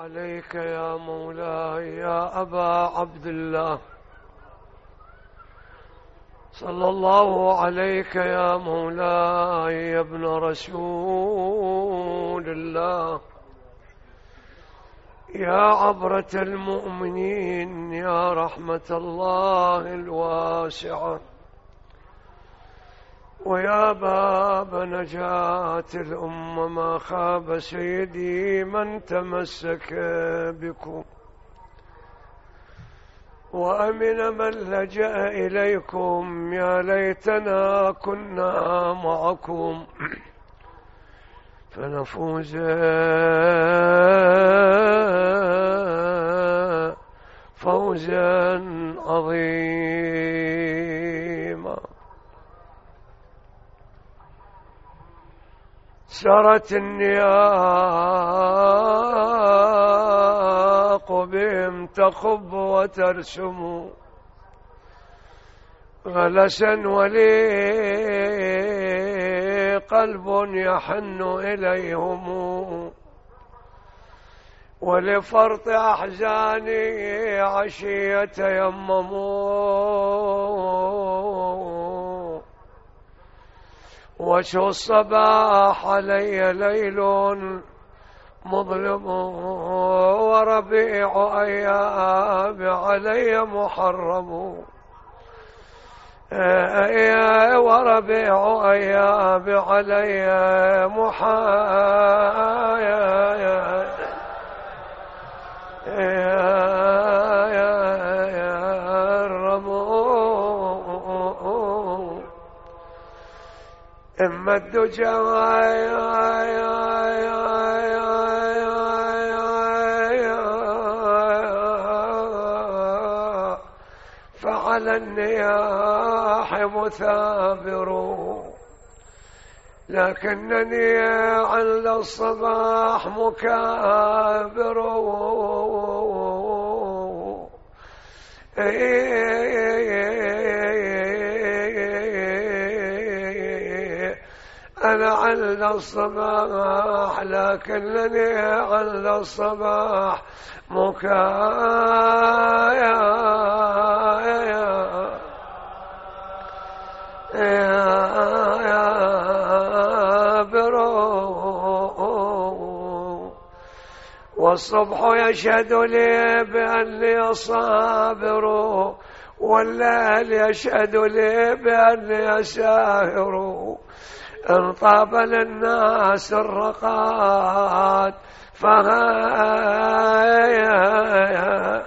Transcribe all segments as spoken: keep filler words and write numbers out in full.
عليك يا مولاي يا أبا عبد الله، صلى الله عليك يا مولاي يا ابن رسول الله، يا عبرة المؤمنين، يا رحمة الله الواسعة، ويا باب نجاة الأمة. ما خاب سيدي من تمسك بكم، وأمن من لجأ إليكم. يا ليتنا كنا معكم فنفوز فوزا عظيما. سرت النياق بهم تخب وترسم غلسا، ولي قلب يحن إليهم، ولفرط أحزاني عشية يمموا، وشو الصباح علي ليل مظلم، وربيع أيام علي محرم، وربيع أيام علي محرم. إما الدجى فعلى النياح مثابر، لكنني عند الصباح مكابر. أنا عند الصباح لكنني عند الصباح مكابر، والصبح يشهد لي بأني صابر، والليل يشهد لي بأني ساهر. إن طاب للناس الرقات فهايا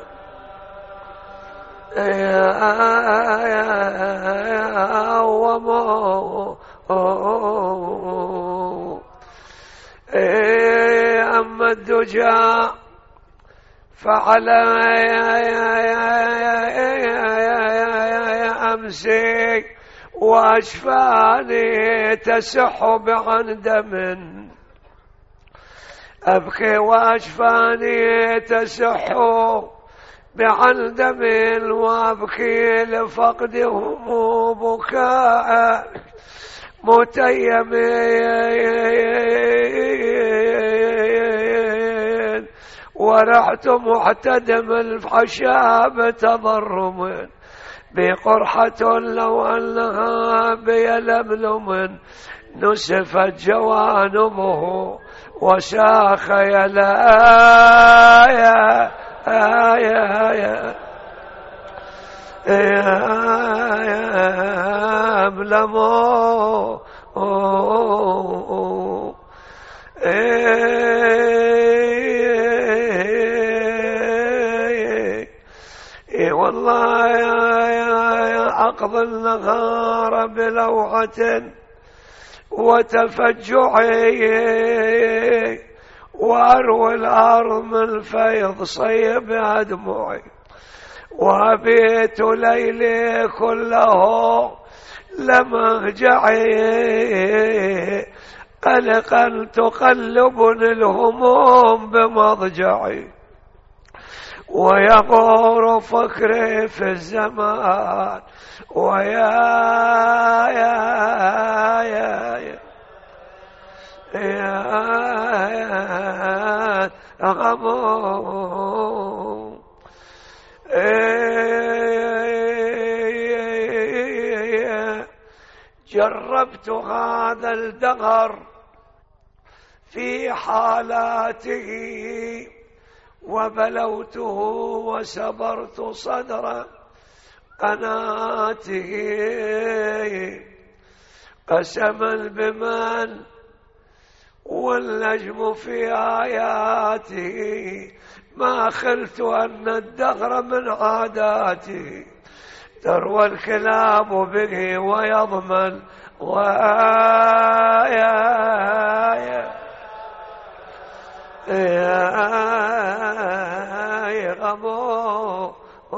ومو. أما الدجى فعلى أمسي وأشفاني تسح بعن دم، أبكي وأشفاني تسح بعن دم، وأبكي لفقدهم بكاء متيمين، ورحت محتدم الفحشاء تضرم، بقرحة لو أنها بيلملم، نسفت جوانبه وشاخ يلا يا يا يا يملمو. اي والله يا أقضي النهار بلوعة وتفجعي، وأروي الأرض من فيض صيب دموعي، وأبيت ليلي كله لمهجعي، قلقا تقلبني الهموم بمضجعي، ويغور فكري في الزمان، ويا يا يا يا يا غمو. جربت هذا الدهر في حالاته وبلوته وسبرت صدر قناته، قسما بمن والنجم في آياته، ما خلت أن الدهر من عاداته، تروى الكلاب به ويضمن ويا غمو.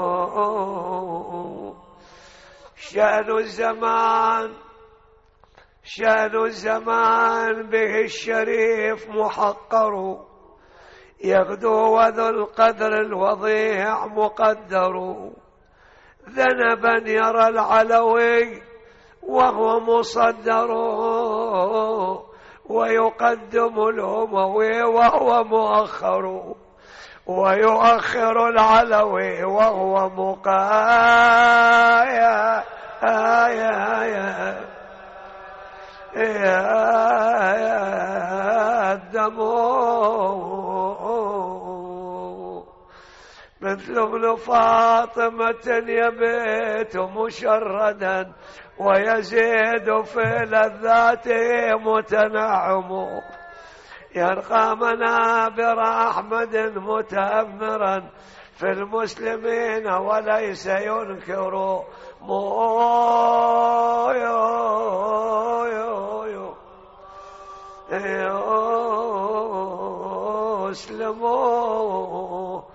شأن الزمان شأن الزمان به الشريف محقر، يغدو وذو القدر الوضيع مقدر، ذنبا يرى العلوي وهو مصدر، ويقدم الأموي وهو مؤخر، ويؤخر العلوي وهو مقايا يا يا الدمو. مثل ابن فاطمة يبيت مشردا، ويزيد في لذاته متنعم، يرقى منابر أحمد متأمرا في المسلمين وليس ينكر مو يو يو يو يسلموا.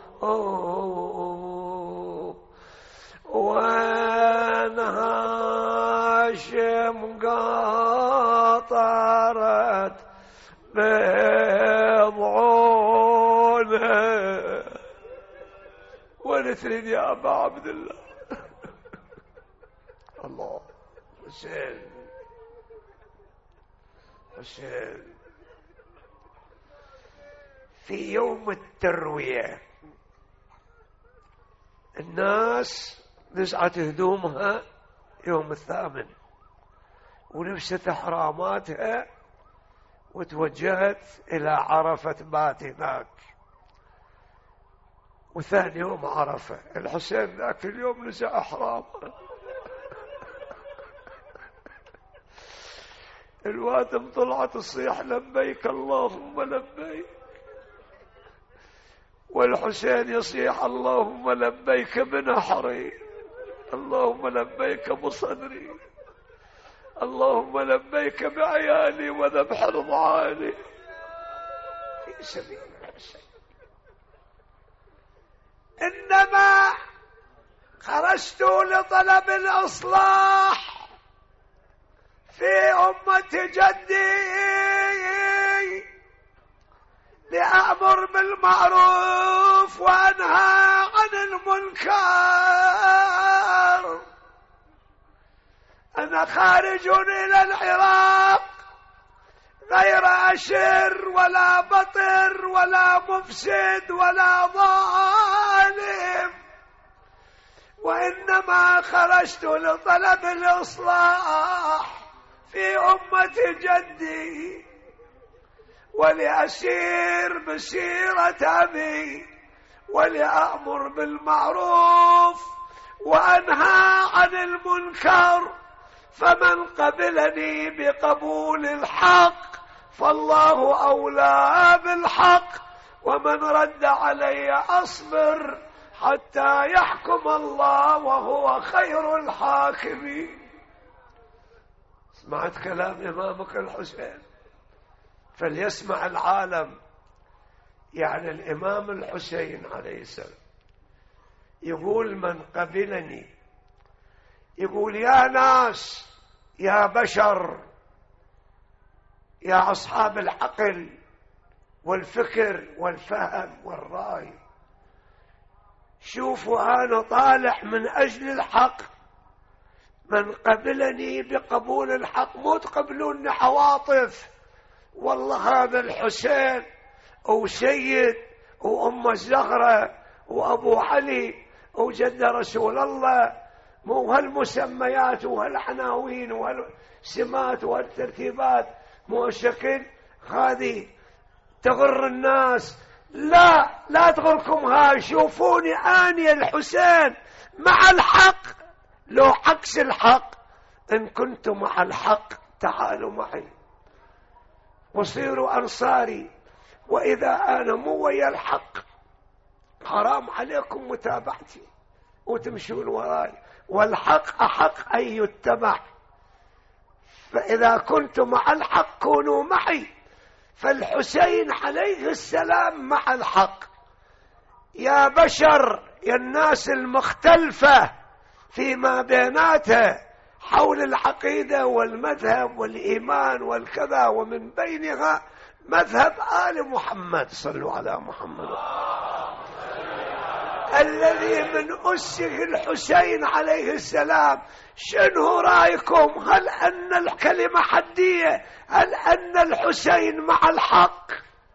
وين هاشم قاطرت بضعونه، وين تريد يا أبا عبد الله؟ الله. حسين حسين في يوم التروية الناس نزعت هدومها يوم الثامن ولبست أحراماتها وتوجهت إلى عرفة بات هناك، وثاني يوم عرفة الحسين ذاك اليوم نزع أحرامه. الوادم طلعت تصيح لبيك اللهم لبيك، والحسين يصيح اللهم لبيك بنحري، اللهم لبيك بصدري، اللهم لبيك بعيالي وذبح رضعاني في سبيل الحسين. إنما خرجت لطلب الإصلاح في أمة جدي، لأمر بالمعروف وأنهى عن المنكر. أنا خارج إلى العراق غير أشر ولا بطر ولا مفسد ولا ظالم، وإنما خرجت لطلب الإصلاح في أمة جدي، ولأسير بسيرة أبي، ولأمر بالمعروف وأنهى عن المنكر. فمن قبلني بقبول الحق فالله أولى بالحق، ومن رد علي أصبر حتى يحكم الله وهو خير الحاكمين. سمعت كلام إمامك الحسين فليسمع العالم، يعني الإمام الحسين عليه السلام يقول من قبلني، يقول يا ناس يا بشر يا أصحاب العقل والفكر والفهم والرأي، شوفوا أنا طالع من أجل الحق، من قبلني بقبول الحق، مو تقبلوني عواطف والله هذا الحسين أو سيد وأم الزهرة وأبو علي وجد رسول الله، مو هالمسميات وهالعناوين وهالسمات وهالترتيبات، مو الشكل هذه تغر الناس. لا لا تغركم هاي، شوفوني أني الحسين مع الحق، لو عكس الحق، إن كنتم مع الحق تعالوا معي وصيروا أنصاري، وإذا أنا مو ويا الحق حرام عليكم متابعتي وتمشون وراي، والحق أحق أن يتبع، فإذا كنتم مع الحق كونوا معي. فالحسين عليه السلام مع الحق. يا بشر، يا الناس المختلفة فيما بيناتها حول العقيدة والمذهب والإيمان والكذا، ومن بينها مذهب آل محمد، صلوا على محمد الذي من أسه الحسين عليه السلام. شنو رأيكم؟ هل أن الكلمة حدية؟ هل أن الحسين مع الحق؟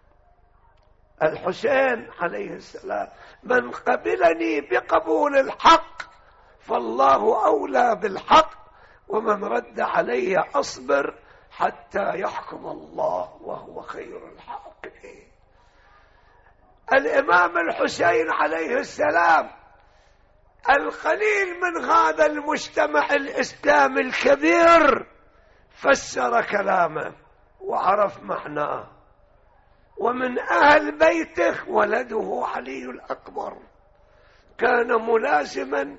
الحسين عليه السلام من قبلني بقبول الحق فالله أولى بالحق، ومن رد علي أصبر حتى يحكم الله وهو خير الحاكمين. الإمام الحسين عليه السلام القليل من هذا المجتمع الإسلامي الكبير فسر كلامه وعرف معناه، ومن أهل بيته ولده علي الأكبر كان ملازما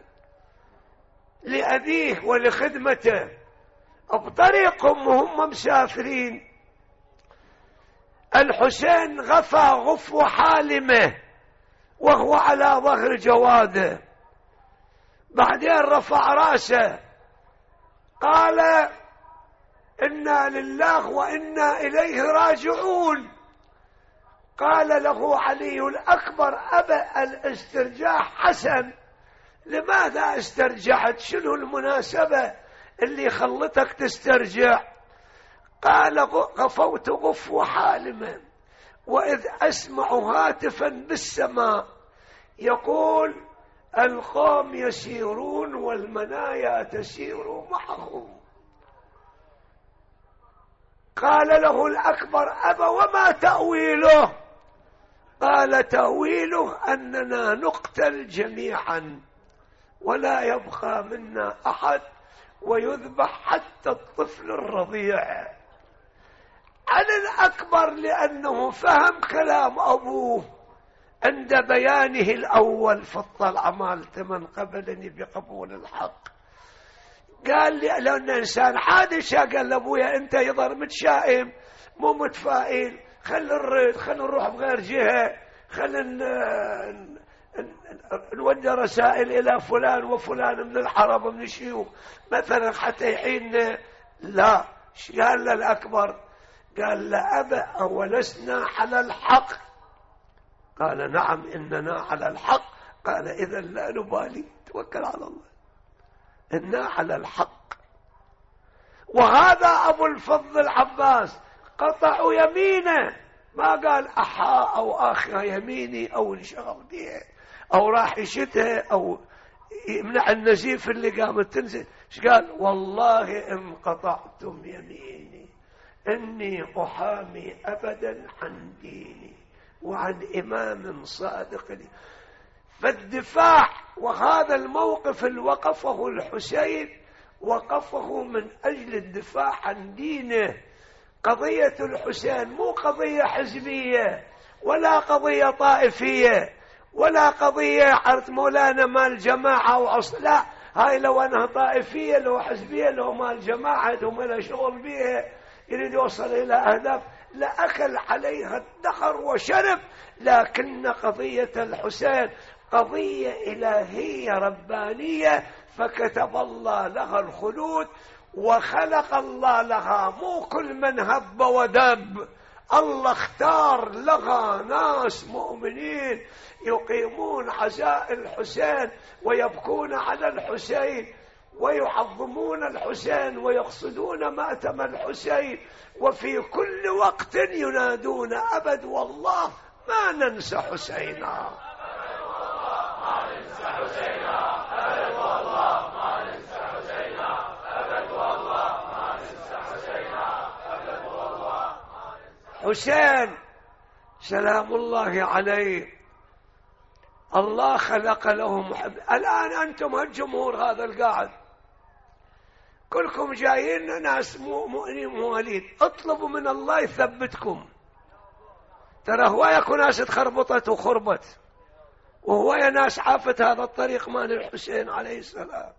لأبيه ولخدمته. بطريقهم وهم مسافرين الحسين غفى غفو حالمه وهو على ظهر جواده، بعدين رفع راسه قال إنا لله وإنا إليه راجعون. قال له علي الأكبر أبا الاسترجاع حسن، لماذا استرجعت؟ شنو المناسبة اللي خلتك تسترجع؟ قال غفوت غفو حالما وإذ أسمع هاتفا بالسماء يقول القوم يسيرون والمنايا تسير معهم. قال له الأكبر أبا وما تأويله؟ قال تأويله أننا نقتل جميعا ولا يبقى منا أحد ويذبح حتى الطفل الرضيع. على الأكبر لأنه فهم كلام أبوه عند بيانه الأول فطل عمالته من قبلني بقبول الحق. قال لي لأن إنسان عادي، قال لأبويا أنت يظهر متشائم مو متفائل، خل نرد خل نروح بغير جهة، خل نودي رسائل إلى فلان وفلان من العرب من الشيوخ مثلا حتى يحيننا. لا، قال للأكبر؟ قال لأبا أولسنا على الحق؟ قال نعم إننا على الحق. قال إذا لا نبالي، توكل على الله، إنا على الحق. وهذا أبو الفضل العباس قطعوا يمينه، ما قال أحا أو آخر يميني أو انشغل بها أو راح يشتها أو يمنع النزيف اللي قامت تنزل. قال والله إن قطعتم يميني إني أحامي أبدا عن ديني وعن إمام صادق لي. فالدفاع، وهذا الموقف اللي وقفه الحسين وقفه من أجل الدفاع عن دينه. قضية الحسين مو قضية حزبية ولا قضية طائفية ولا قضية عرض مولانا مال جماعة وعصر، لا، هاي لو أنها طائفية لو حزبية لو مال جماعة هم لا شغل بيها، يريد يوصل إلى أهداف لا أكل عليها الدخر وشرب. لكن قضية الحسين قضية إلهية ربانية، فكتب الله لها الخلود وخلق الله لها، مو كل من هب ودب، الله اختار لها ناس مؤمنين يقيمون عزاء الحسين ويبكون على الحسين ويعظمون الحسين ويقصدون مأتم الحسين، وفي كل وقت ينادون أبد والله ما ننسى حسينا. حسين سلام الله عليه الله خلق له محب. الآن أنتم الجمهور هذا القاعد كلكم جايين ناس مؤمنين مواليد، اطلبوا من الله يثبتكم. ترى هواية ناس تخربطت وخربت، وهواية ناس عافت هذا الطريق مال الحسين عليه السلام،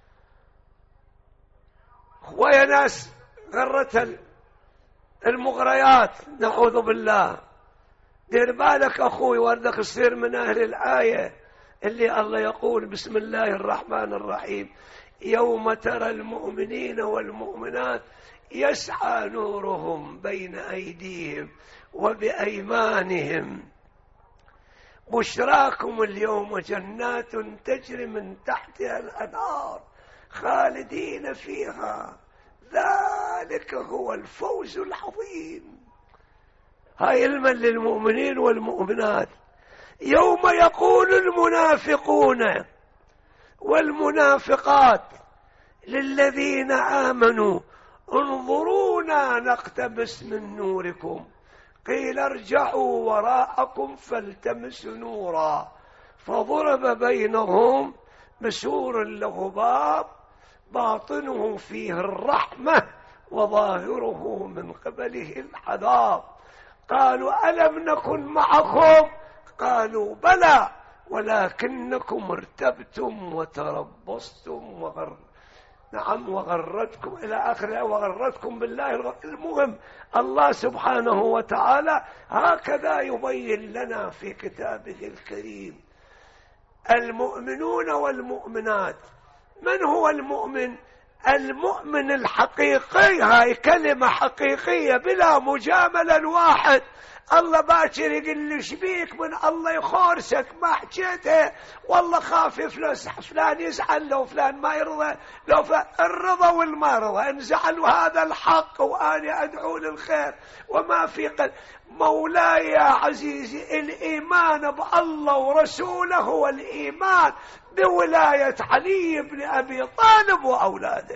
هواية ناس غرت المغريات نعوذ بالله. دير بالك أخوي وردك السير من أهل الآية اللي الله يقول بسم الله الرحمن الرحيم يوم ترى المؤمنين والمؤمنات يسعى نورهم بين أيديهم وبأيمانهم بشراكم اليوم جنات تجري من تحتها الأنهار خالدين فيها ذلك هو الفوز العظيم. هاي علما للمؤمنين والمؤمنات. يوم يقول المنافقون والمنافقات للذين آمنوا انظرونا نقتبس من نوركم قيل ارجعوا وراءكم فالتمسوا نورا فضرب بينهم بسور له باب باطنه فيه الرحمة وظاهره من قبله العذاب. قالوا ألم نكن معكم قالوا بلى ولكنكم ارتبتم وتربصتم وغر نعم وغرتكم إلى آخر وغرتكم بالله. المهم الله سبحانه وتعالى هكذا يبين لنا في كتابه الكريم. المؤمنون والمؤمنات. من هو المؤمن؟ المؤمن الحقيقي، هاي كلمة حقيقية بلا مجاملة. الواحد الله باكر يقول لي شبيك من الله يخورسك ما حكيته والله خاف فلان يزعل لو فلان ما يرضى لو فلان الرضا والمرضى انزعل وهذا الحق وأنا أدعو للخير وما في قلب. مولاي يا عزيزي الإيمان بالله ورسوله هو الإيمان بولاية علي بن أبي طالب وأولاده.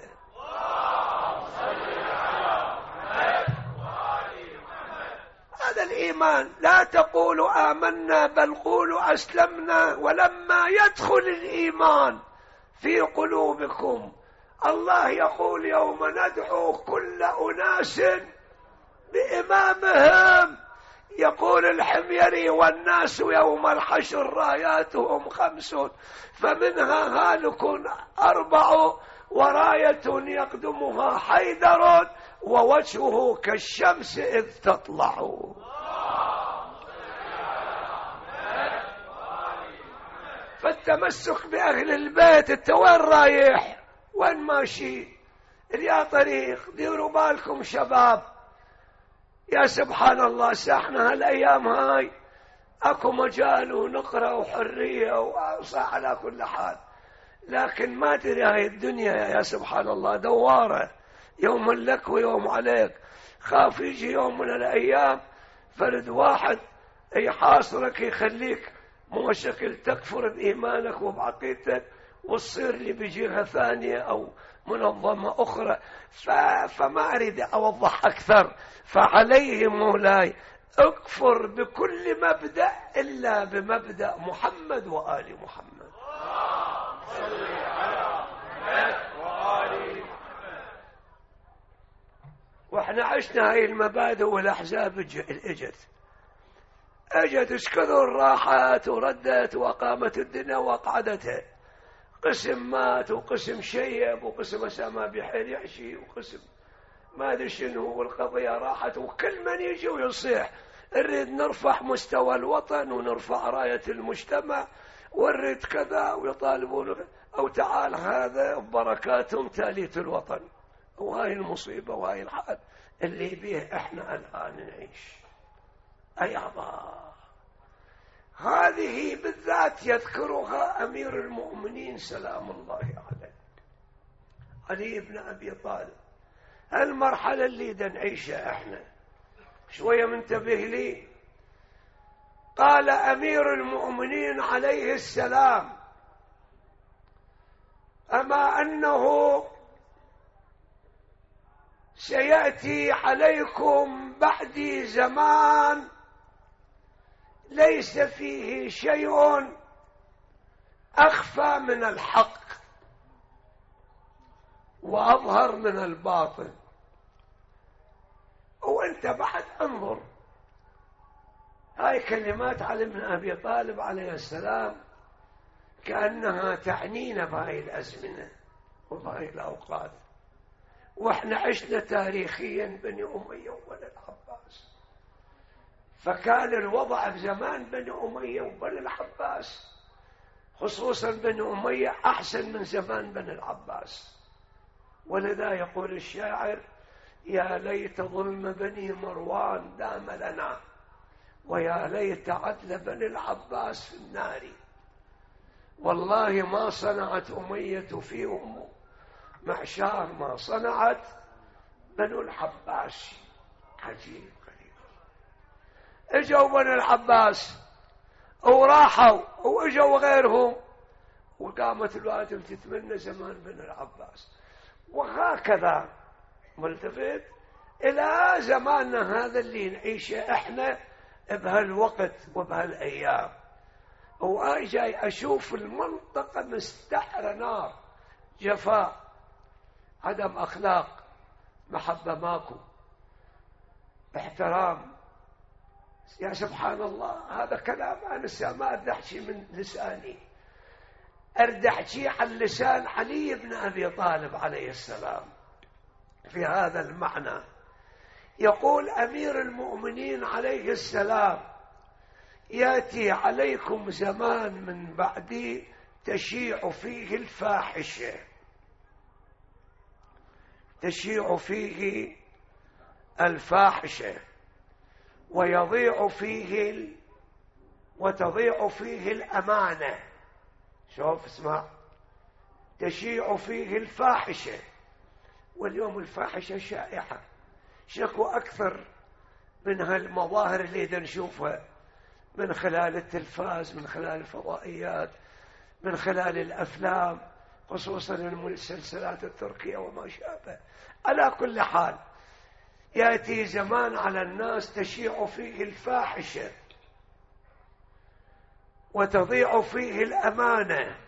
هذا الإيمان. لا تقولوا آمنا بل قولوا أسلمنا ولما يدخل الإيمان في قلوبكم. الله يقول يوم ندعو كل أناس بإمامهم. يقول الحميري والناس يوم الحشر راياتهم خمس فمنها هالك أربع وراية يقدمها حيدر ووجهه كالشمس إذ تطلع. فالتمسك بأهل البيت. انت وين رايح وين ماشي؟ يا طريق ديروا بالكم شباب. يا سبحان الله ساحنا هالأيام هاي أكو مجال ونقرأ وحرية وصح على كل حال، لكن ما تري هاي الدنيا يا سبحان الله دوارة يوم لك ويوم عليك. خاف يجي يوم من الأيام فرد واحد يحاصرك يخليك موشكل تكفر بإيمانك وبعقيدتك وتصير لي بجهة ثانية أو منظمة أخرى. فما أريد أوضح أكثر. فعليه مولاي اكفر بكل مبدأ إلا بمبدأ محمد وآل محمد. واحنا عشنا هاي المبادئ والأحزاب اجت اجت اشكذوا راحت وردت وقامت الدنيا وقعدتها. قسم مات وقسم شيب وقسم سما بحيل يحشي وقسم ما ادري شنو والقضيه راحت. وكل من يجي ويصيح نريد نرفع مستوى الوطن ونرفع رايه المجتمع ونريد كذا ويطالبون او تعال هذا ببركاتهم تاليت الوطن. وهاي المصيبه وهاي الحال اللي بيه احنا الان نعيش. اي الله هذه بالذات يذكرها أمير المؤمنين سلام الله عليه علي بن أبي طالب. المرحلة اللي دا نعيشها احنا شوية منتبه لي. قال أمير المؤمنين عليه السلام: أما أنه سيأتي عليكم بعدي زمان ليس فيه شيء أخفى من الحق وأظهر من الباطل. وأنت بعد انظر، هاي كلمات علي بن أبي طالب عليه السلام كأنها تعنينا بهاي الأزمنة وبهاي الأوقات، وإحنا عشنا تاريخيا بني أمية وبني العباس، فكان الوضع بزمان بني أمية وبني العباس خصوصا بني أمية أحسن من زمان بني العباس. ولذا يقول الشاعر: يا ليت ظلم بني مروان دام لنا، ويا ليت عدل بني العباس في النار. والله ما صنعت أمية فيهم معشار ما صنعت بنو العباس. عجيب غريب. اجوا بنو العباس وراحوا واجوا غيرهم، وقامت الوادم تتمنى زمان بنو العباس، وهكذا ملتفت إلى زماننا هذا اللي نعيشه احنا بهالوقت وبهالايام. وأجي أشوف المنطقة مستحرة نار، جفاء، عدم أخلاق، محبة ماكو، احترام. يا سبحان الله، هذا كلام أنا ما أريد أحكي من لساني، أريد أحكي عن لسان علي بن أبي طالب عليه السلام في هذا المعنى. يقول أمير المؤمنين عليه السلام: يأتي عليكم زمان من بعدي تشيع فيه الفاحشة، تشيع فيه الفاحشة ويضيع فيه ال... وتضيع فيه الأمانة. شوف اسمع، تشيع فيه الفاحشة. واليوم الفاحشة شائعة، شكو أكثر من هالمظاهر اللي نشوفها من خلال التلفاز، من خلال الفضائيات، من خلال الأفلام، خصوصا المسلسلات التركية وما شابه. على كل حال، يأتي زمان على الناس تشيع فيه الفاحشة وتضيع فيه الأمانة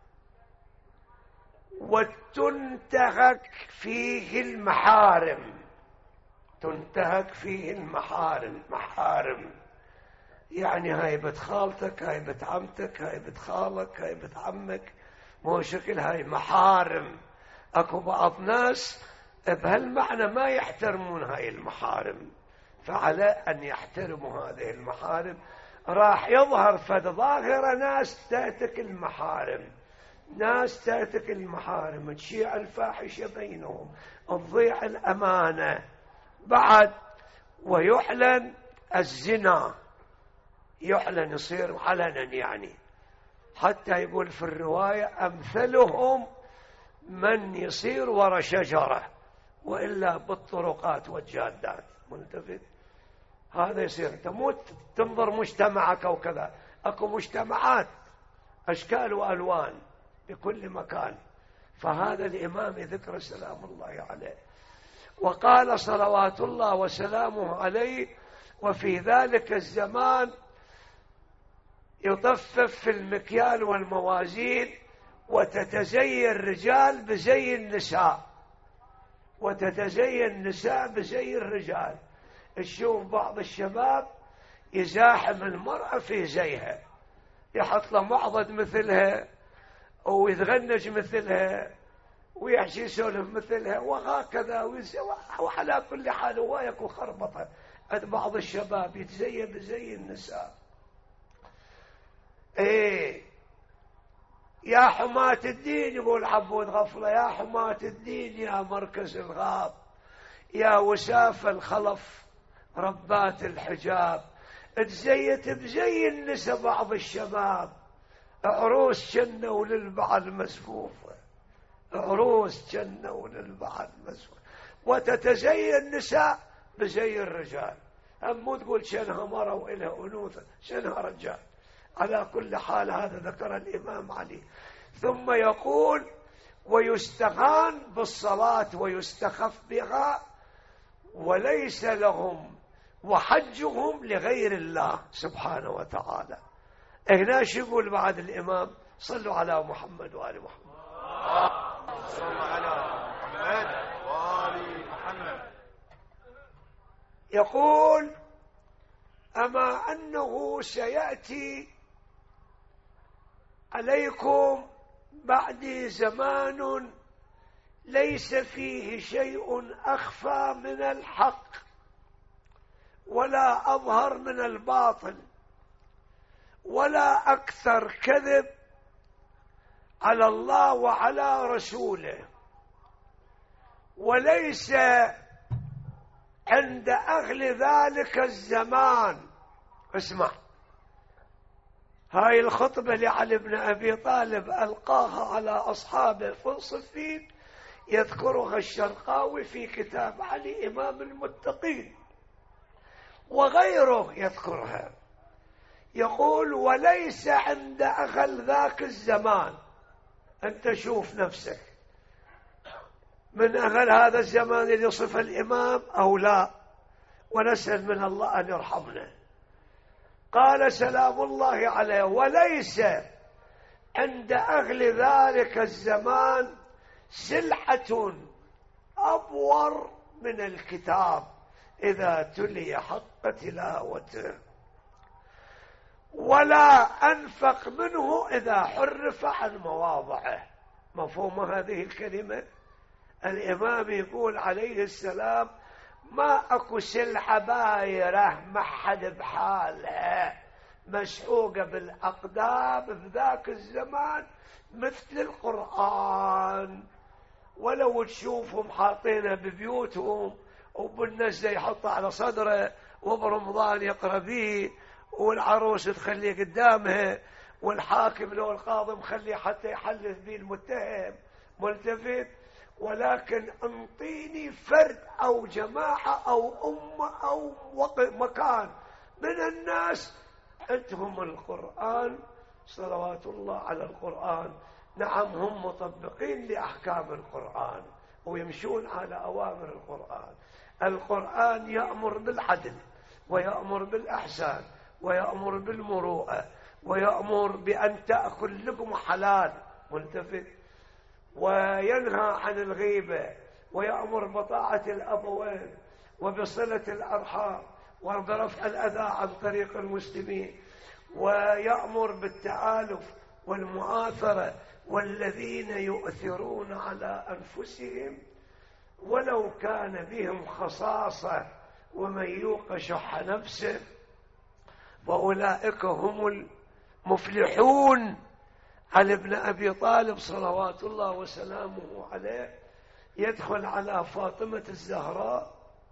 وتنتهك فيه المحارم. تنتهك فيه المحارم. محارم يعني هاي بنت خالتك، هاي بنت عمتك، هاي بنت خالك، هاي بنت عمك، مو شكل هاي محارم. اكو بعض ناس بهالمعنى ما يحترمون هاي المحارم، فعلى ان يحترموا هذه المحارم. راح يظهر فد ظاهرة ناس تأتك المحارم، ناس تأتك المحارم، تشيع الفاحشة بينهم، تضيع الأمانة بعد، ويعلن الزنا، يعلن يصير علنا يعني، حتى يقول في الرواية: أمثلهم من يصير ورا شجرة وإلا بالطرقات والجادات. ملتفت هذا يصير. تموت تنظر مجتمعك أو كذا، أكو مجتمعات أشكال وألوان بكل مكان. فهذا الإمام ذكر سلام الله عليه، وقال صلوات الله وسلامه عليه: وفي ذلك الزمان يطفف في المكيال والموازين وتتزين الرجال بزي النساء، وتتزين النساء بزي الرجال. تشوف بعض الشباب يزاحم المرأة في زيها، يحط له معضد مثلها ويتغنج مثلها ويحشي يسولف مثلها وهكذا. وعلى كل حال هو يكون خربطة عند بعض الشباب يتزين بزي النساء. ايه يا حماة الدين، يقول عبود غفلة: يا حماة الدين، يا مركز الغاب، يا وساف الخلف ربات الحجاب، تزيت بزي النساء بعض الشباب، عروس جنة للبعض مسفوفة، عروس جنة للبعض مسفوفة، وتتزين النساء بزي الرجال. هم مو تقول شنها مرة وإلها أنوثة، شنها رجال. على كل حال هذا ذكر الإمام علي. ثم يقول ويستهان بالصلاة ويستخف بها وليس لهم وحجهم لغير الله سبحانه وتعالى. هنا شو يقول بعد الإمام؟ صلوا على محمد وآل محمد. صلوا على محمد وآل محمد. يقول أما أنه سيأتي عليكم بعدي زمان ليس فيه شيء أخفى من الحق ولا أظهر من الباطل ولا أكثر كذب على الله وعلى رسوله، وليس عند أهل ذلك الزمان. اسمع، هاي الخطبة لعلي بن أبي طالب ألقاها على أصحابه في صفين، يذكرها الشرقاوي في كتاب علي إمام المتقين، وغيره يذكرها. يقول وليس عند أهل ذاك الزمان. أنت شوف نفسك من أهل هذا الزمان اللي يصف الإمام أو لا، ونسأل من الله أن يرحمنا. قال سلام الله عليه وليس عند أهل ذلك الزمان سلعة أبور من الكتاب إذا تلي حق تلاوته، ولا أنفق منه إذا حرف عن مواضعه. مفهوم هذه الكلمة؟ الإمام يقول عليه السلام ما أكو سلعة بايرة ما حد بحالها مسحوقة بالأقدام بذاك الزمان مثل القرآن. ولو تشوفهم حاطينه ببيوتهم وبالنزة يحطه على صدره وبرمضان يقرأ به، والعروس تخليه قدامها، والحاكم لو القاضي مخليه حتى يحلف به المتهم ملتفت. ولكن انطيني فرد أو جماعة أو أمة أو مكان من الناس عندهم القرآن، صلوات الله على القرآن. نعم هم مطبقين لأحكام القرآن ويمشون على أوامر القرآن. القرآن يأمر بالعدل ويأمر بالإحسان ويأمر بالمروءة ويأمر بأن تأكل لقمة حلال ملتفت، وينهى عن الغيبة، ويأمر بطاعة الأبوين وبصلة الأرحام وبرفع الأذى عن طريق المسلمين، ويأمر بالتآلف والمؤاثرة والذين يؤثرون على أنفسهم ولو كان بهم خصاصة ومن يوق شح نفسه فأولئك هم المفلحون. علي بن أبي طالب صلوات الله وسلامه عليه يدخل على فاطمة الزهراء.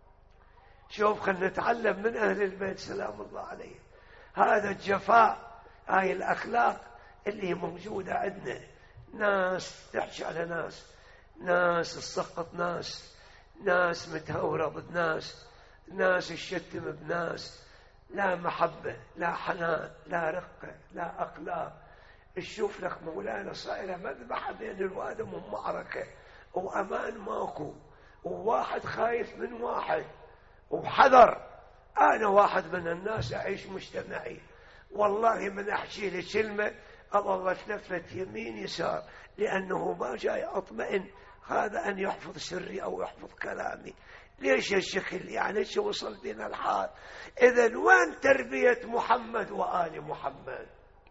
شوف خلنا نتعلم من أهل البيت سلام الله عليه هذا الجفاء، هاي الأخلاق اللي موجودة عندنا. ناس تحكي على ناس، ناس تسقط ناس، ناس متهورة ضد ناس، ناس تشتم بناس، لا محبة لا حنان لا رقة لا أخلاق. تشوف لك مولانا صايرة مذبحة بين الوادم ومعركة وأمان ماكو، وواحد خايف من واحد وحذر. أنا واحد من الناس أعيش مجتمعي، والله من أحكي لي كلمة أظل أتلفت يمين يسار، لأنه ما جاي أطمئن هذا أن يحفظ سري أو يحفظ كلامي. ليش الشكل؟ يعني شو وصل بنا الحال؟ إذن وين تربية محمد وآل محمد؟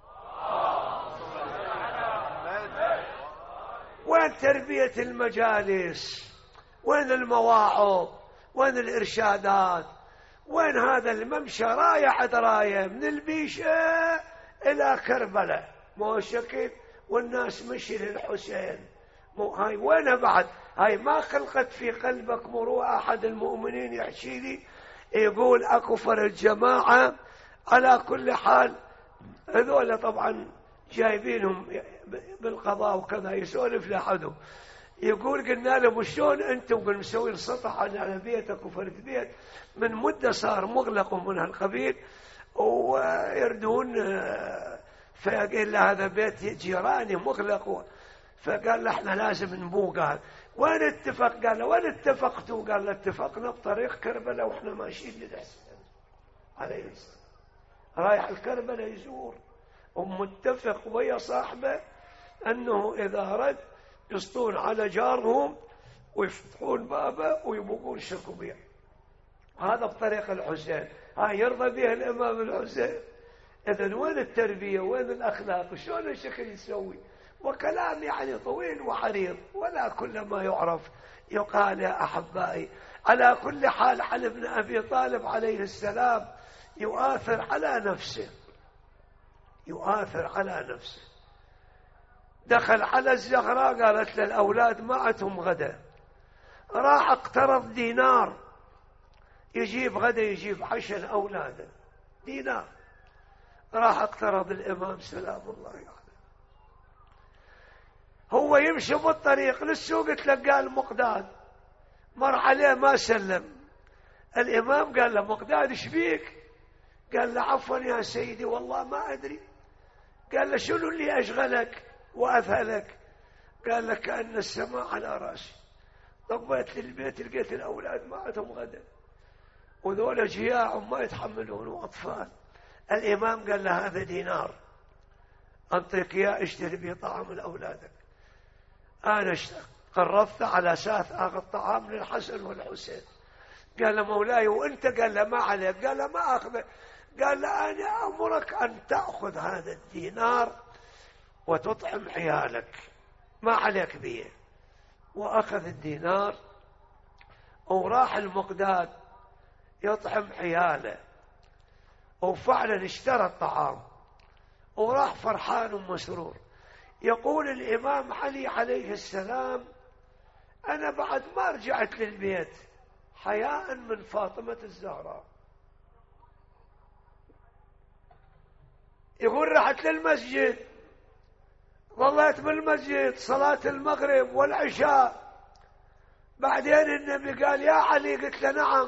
وين تربية المجالس؟ وين المواعظ؟ وين الإرشادات؟ وين هذا الممشى رايح دراية من البيشة إلى كربلاء مو شكل، والناس مشي للحسين مو هاي؟ وين بعد هاي؟ ما خلقت في قلبك مروءة؟ أحد المؤمنين يحكي لي يقول أكفر الجماعة. على كل حال هذول طبعا جايبينهم بالقضاء وكذا يسولف لحده، يقول قلنا له وشلون أنتم قل مسوين سطح على بيتك وفرد بيت من مدة صار مغلق من هالقبيل ويردون، فقال له هذا بيت جيراني مغلق، فقال له احنا لازم نبوق. قال وين اتفق؟ قال له وين اتفقتوا؟ قال له اتفقنا بطريق كربلاء واحنا ماشيين للحسن عليه السلام، رايح الكربلاء يزور ومتفق ويا صاحبه انه اذا رد يسطون على جارهم ويفتحون بابه ويبقون شكوبيع. هذا بطريق الحسين، هاي يرضى به الامام الحسين. اذا وين التربيه وين الاخلاق شلون الشكل يسوي؟ وكلام يعني طويل وعريض ولا كل ما يعرف يقال يا أحبائي. على كل حال علي بن أبي طالب عليه السلام يؤثر على نفسه، يؤثر على نفسه. دخل على الزهراء قالت للأولاد ما عندهم غدا، راح اقترض دينار يجيب غدا يجيب عشان أولاده، دينار. راح اقترض الإمام سلام الله عليه، يعني هو يمشي بالطريق للسوق تلقى المقداد مر عليه ما سلم. الإمام قال له مقداد ايش بيك؟ قال له عفوا يا سيدي والله ما أدري. قال له شنو اللي أشغلك وأذهلك؟ قال له كأن السماء على رأسي، طبيت للبيت لقيت الأولاد ما عندهم غدا وذولا جياع وما يتحملون وأطفال. الإمام قال له هذا دينار أنطيك إياه اشتري به طعام لأولادك. أنا قرضت على أساس آخذ طعام للحسن والحسين. قال له مولاي وأنت؟ قال له ما عليك. قال له ما أخذه. قال له أنا أمرك أن تأخذ هذا الدينار وتطعم عيالك، ما عليك به. وأخذ الدينار وراح المقداد يطعم عياله، وفعلا اشترى الطعام وراح فرحان ومسرور. يقول الإمام علي عليه السلام أنا بعد ما رجعت للبيت حياء من فاطمة الزهراء. يقول رحت للمسجد، ظليت بالمسجد صلاة المغرب والعشاء. بعدين النبي قال يا علي، قلت له نعم.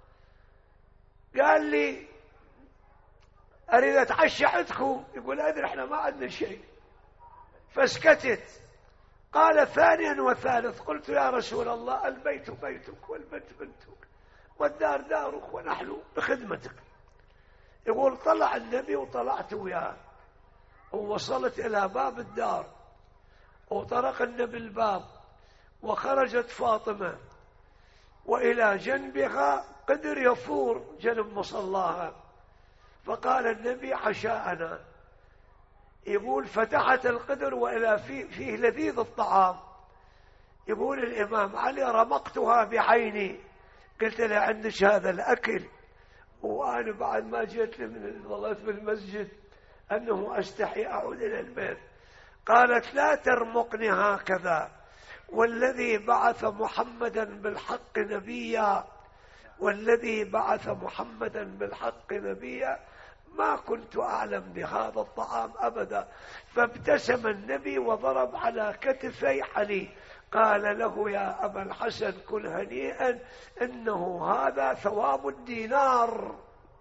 قال لي أريد أتعشى عندكم. يقول أدري احنا ما عندنا شيء. فسكتت. قال ثانيا وثالث قلت يا رسول الله البيت بيتك والبنت بنتك والدار دارك ونحن بخدمتك. يقول طلع النبي وطلعت وياه ووصلت إلى باب الدار وطرق النبي الباب وخرجت فاطمة وإلى جنبها قدر يفور جنب مصلاها. فقال النبي عشاءنا. يقول فتحت القدر وإلى فيه, فيه لذيذ الطعام. يقول الإمام علي رمقتها بعيني، قلت له عندك هذا الأكل وأنا بعد ما جيت من ظلت بالمسجد أنه أستحي أعود إلى البيت. قالت لا ترمقني هكذا، والذي بعث محمدا بالحق نبيا، والذي بعث محمدا بالحق نبيا ما كنت أعلم بهذا الطعام أبدا. فابتسم النبي وضرب على كتفي علي قال له يا أبا الحسن كل هنيئا إنه هذا ثواب الدينار.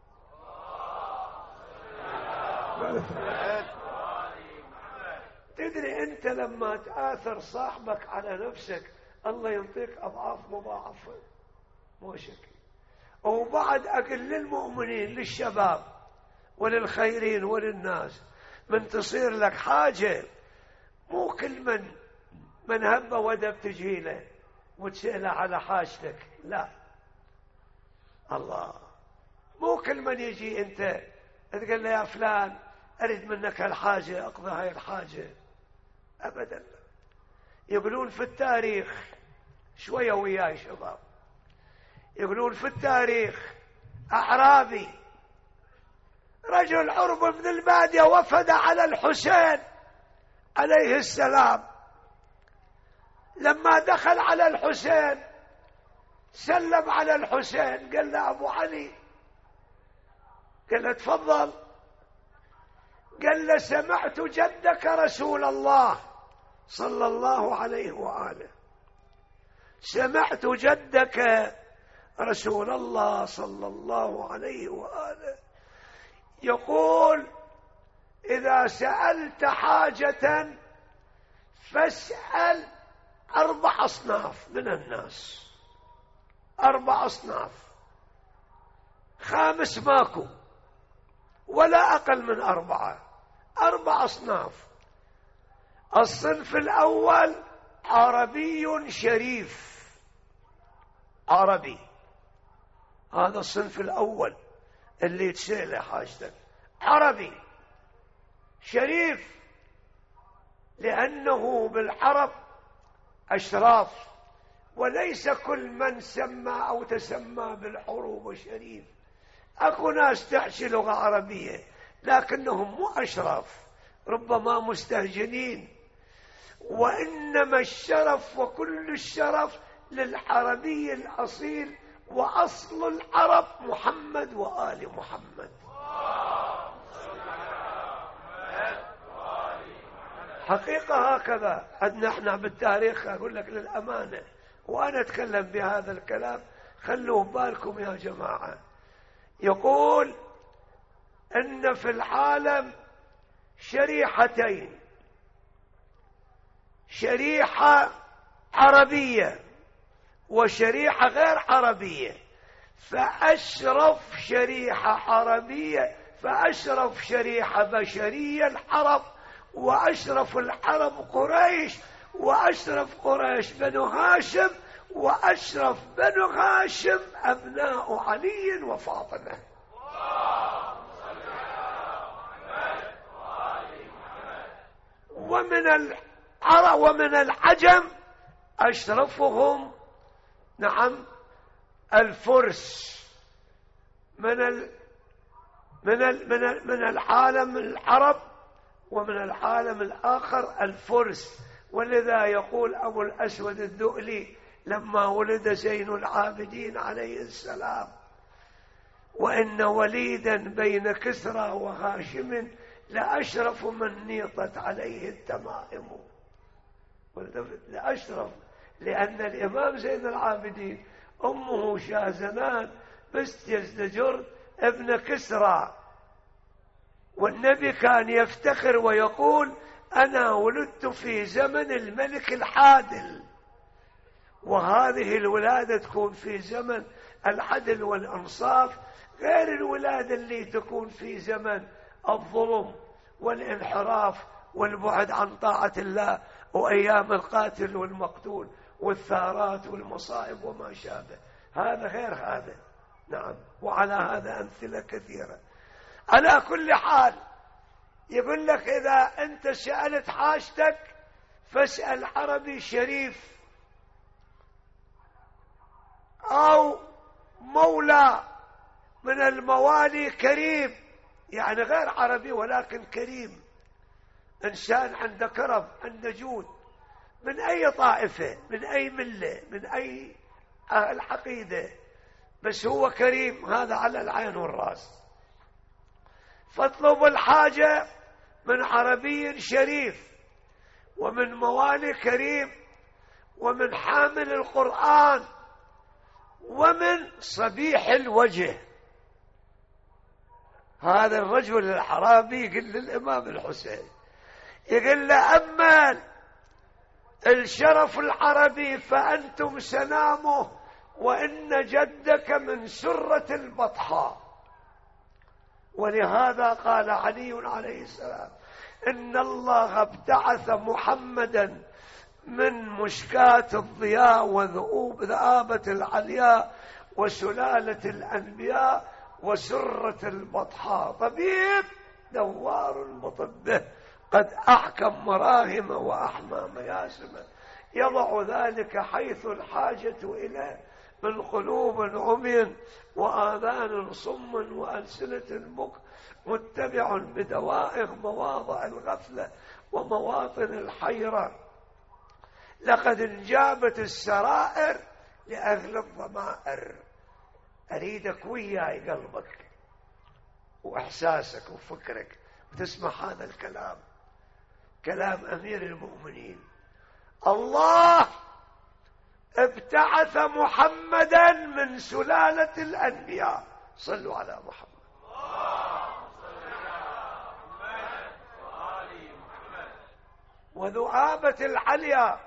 تدري أنت لما تآثر صاحبك على نفسك الله ينطيك أضعاف مضاعفة، مو شك. وبعد أقل للمؤمنين للشباب وللخيرين وللناس من تصير لك حاجة مو كل من من هب ودب تجيله وتسأله على حاجتك، لا الله. مو كل من يجي أنت تقول له يا فلان أريد منك هالحاجة أقضى هاي الحاجة، أبدا. يقولون في التاريخ شوية وياي شباب، يقولون في التاريخ أعرابي رجل عرب من البادية وفد على الحسين عليه السلام. لما دخل على الحسين سلم على الحسين قال له أبو علي، قال له تفضل. قال له سمعت جدك رسول الله صلى الله عليه وآله سمعت جدك رسول الله صلى الله عليه وآله يقول إذا سألت حاجة فاسأل أربع أصناف من الناس، أربع أصناف، خامس ماكو ولا أقل من أربعة، أربع أصناف. الصنف الأول عربي شريف، عربي، هذا الصنف الأول اللي تسأله حاجتك، عربي شريف، لأنه بالعرب أشراف، وليس كل من سمى أو تسمى بالحروب شريف. أكو ناس تحشي لغة عربية لكنهم مو أشراف، ربما مستهجنين، وإنما الشرف وكل الشرف للعربي الأصيل، وأصل العرب محمد وآل محمد. حقيقة هكذا عندنا احنا بالتاريخ، أقول لك للأمانة وأنا أتكلم بهذا الكلام، خلوه بالكم يا جماعة. يقول أن في العالم شريحتين، شريحة عربية وشريحة غير عربية، فأشرف شريحة عربية، فأشرف شريحة بشرية العرب، وأشرف العرب قريش، وأشرف قريش بنو هاشم، وأشرف بنو هاشم أبناء علي وفاطمة. ومن العرب ومن العجم أشرفهم نعم الفرس، من ال من ال من ال من العالم العرب، ومن العالم الآخر الفرس. ولذا يقول أبو الأسود الدؤلي لما ولد زين العابدين عليه السلام: وإن وليدا بين كسرى وهاشم لأشرف من نيطت عليه التمائم. لأشرف، لأن الإمام زين العابدين أمه شازنان بنت يزدجرد ابن كسرى، والنبي كان يفتخر ويقول: أنا ولدت في زمن الملك العادل. وهذه الولادة تكون في زمن العدل والإنصاف، غير الولادة اللي تكون في زمن الظلم والانحراف والبعد عن طاعة الله، وأيام القاتل والمقتول والثارات والمصائب وما شابه. هذا غير هذا. نعم، وعلى هذا أمثلة كثيرة. على كل حال يقول لك إذا أنت سألت حاجتك فاسأل عربي شريف أو مولى من الموالي كريم، يعني غير عربي ولكن كريم، إنسان عنده كرم، عنده جود، من أي طائفة، من أي ملة، من أي العقيدة، بس هو كريم، هذا على العين والرأس. فاطلب الحاجة من عربي شريف، ومن موالي كريم، ومن حامل القرآن، ومن صبيح الوجه. هذا الرجل الأعرابي يقول للإمام الحسين، يقول له: أما الشرف العربي فأنتم سنامه، وإن جدك من سرة البطحاء. ولهذا قال علي عليه السلام: إن الله ابتعث محمدا من مشكاة الضياء وذؤوب ذآبة العلياء وسلالة الأنبياء وسرة البطحاء، طبيب دوار مطبه قد أحكم مراهم وأحمى مياسمه، يضع ذلك حيث الحاجة إليه من قلوب عمي وآذان صم وألسنة بكم متبع بدوائر مواضع الغفلة ومواطن الحيرة. لقد انجابت السرائر لأهل الضمائر. أريدك وياي قلبك وإحساسك وفكرك وتسمع هذا الكلام، كلام أمير المؤمنين. الله ابتعث محمدا من سلالة الأنبياء. صلوا على محمد. وذؤابة العليا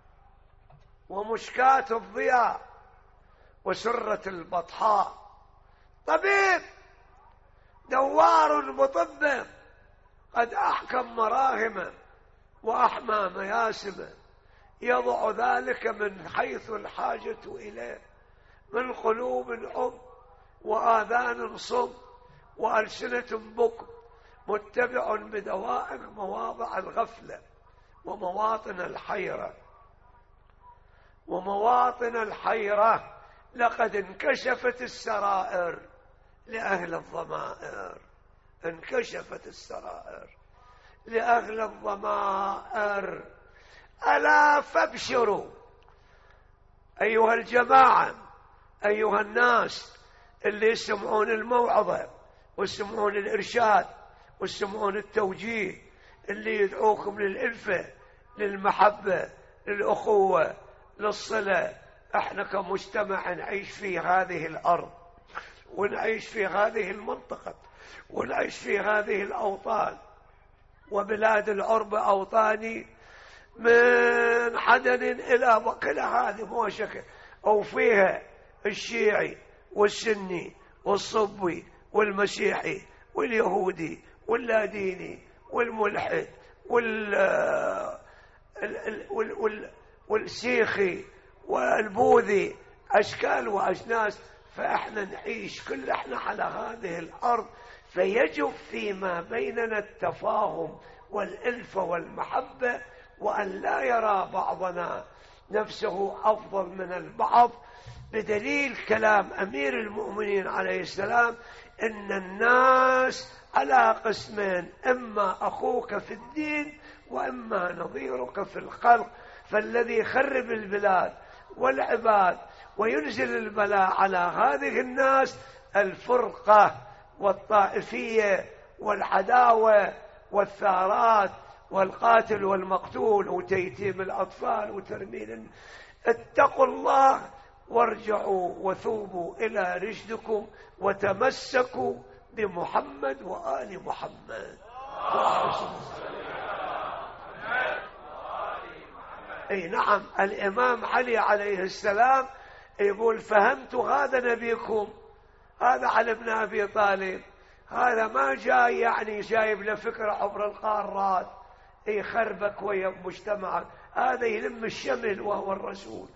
ومشكاة الضياء وسرة البطحاء، طبيب دوار مطبب قد أحكم مراهمه وأحمى مياسمه، يضع ذلك من حيث الحاجة إليه، من قلوب عم وآذان صم وألسنة بكم، متبع بدوائر مواضع الغفلة ومواطن الحيرة ومواطن الحيرة. لقد انكشفت السرائر لأهل الضمائر، انكشفت السرائر لأهل الضمائر. ألا فابشروا أيها الجماعة، أيها الناس اللي يسمعون الموعظة ويسمعون الإرشاد ويسمعون التوجيه، اللي يدعوكم للألفة، للمحبة، للأخوة، للصلة. احنا كمجتمع نعيش في هذه الأرض ونعيش في هذه المنطقة ونعيش في هذه الأوطان، وبلاد العرب أوطاني من عدن إلى بكل هذه مو شكل، أو فيها الشيعي والسني والصبي والمسيحي واليهودي واللاديني والملحد وال وال وال والسيخي والبوذي، أشكال وأجناس. فإحنا نعيش كل إحنا على هذه الأرض، فيجب فيما بيننا التفاهم والألفة والمحبة، وأن لا يرى بعضنا نفسه أفضل من البعض، بدليل كلام أمير المؤمنين عليه السلام: إن الناس على قسمين، إما أخوك في الدين وإما نظيرك في الخلق. فالذي يخرب البلاد والعباد وينزل البلاء على هذه الناس الفرقة والطائفية والعداوة والثارات والقاتل والمقتول وتيتيم الأطفال وترميل. اتقوا الله وارجعوا وثوبوا إلى رشدكم وتمسكوا بمحمد وآل محمد. اي نعم، الإمام علي عليه السلام يقول: فهمت هذا نبيكم، هذا علي بن أبي طالب، هذا ما جاي يعني جايب له فكرة عبر القارات يخربك ويا مجتمعك، هذا يلم الشمل وهو الرسول.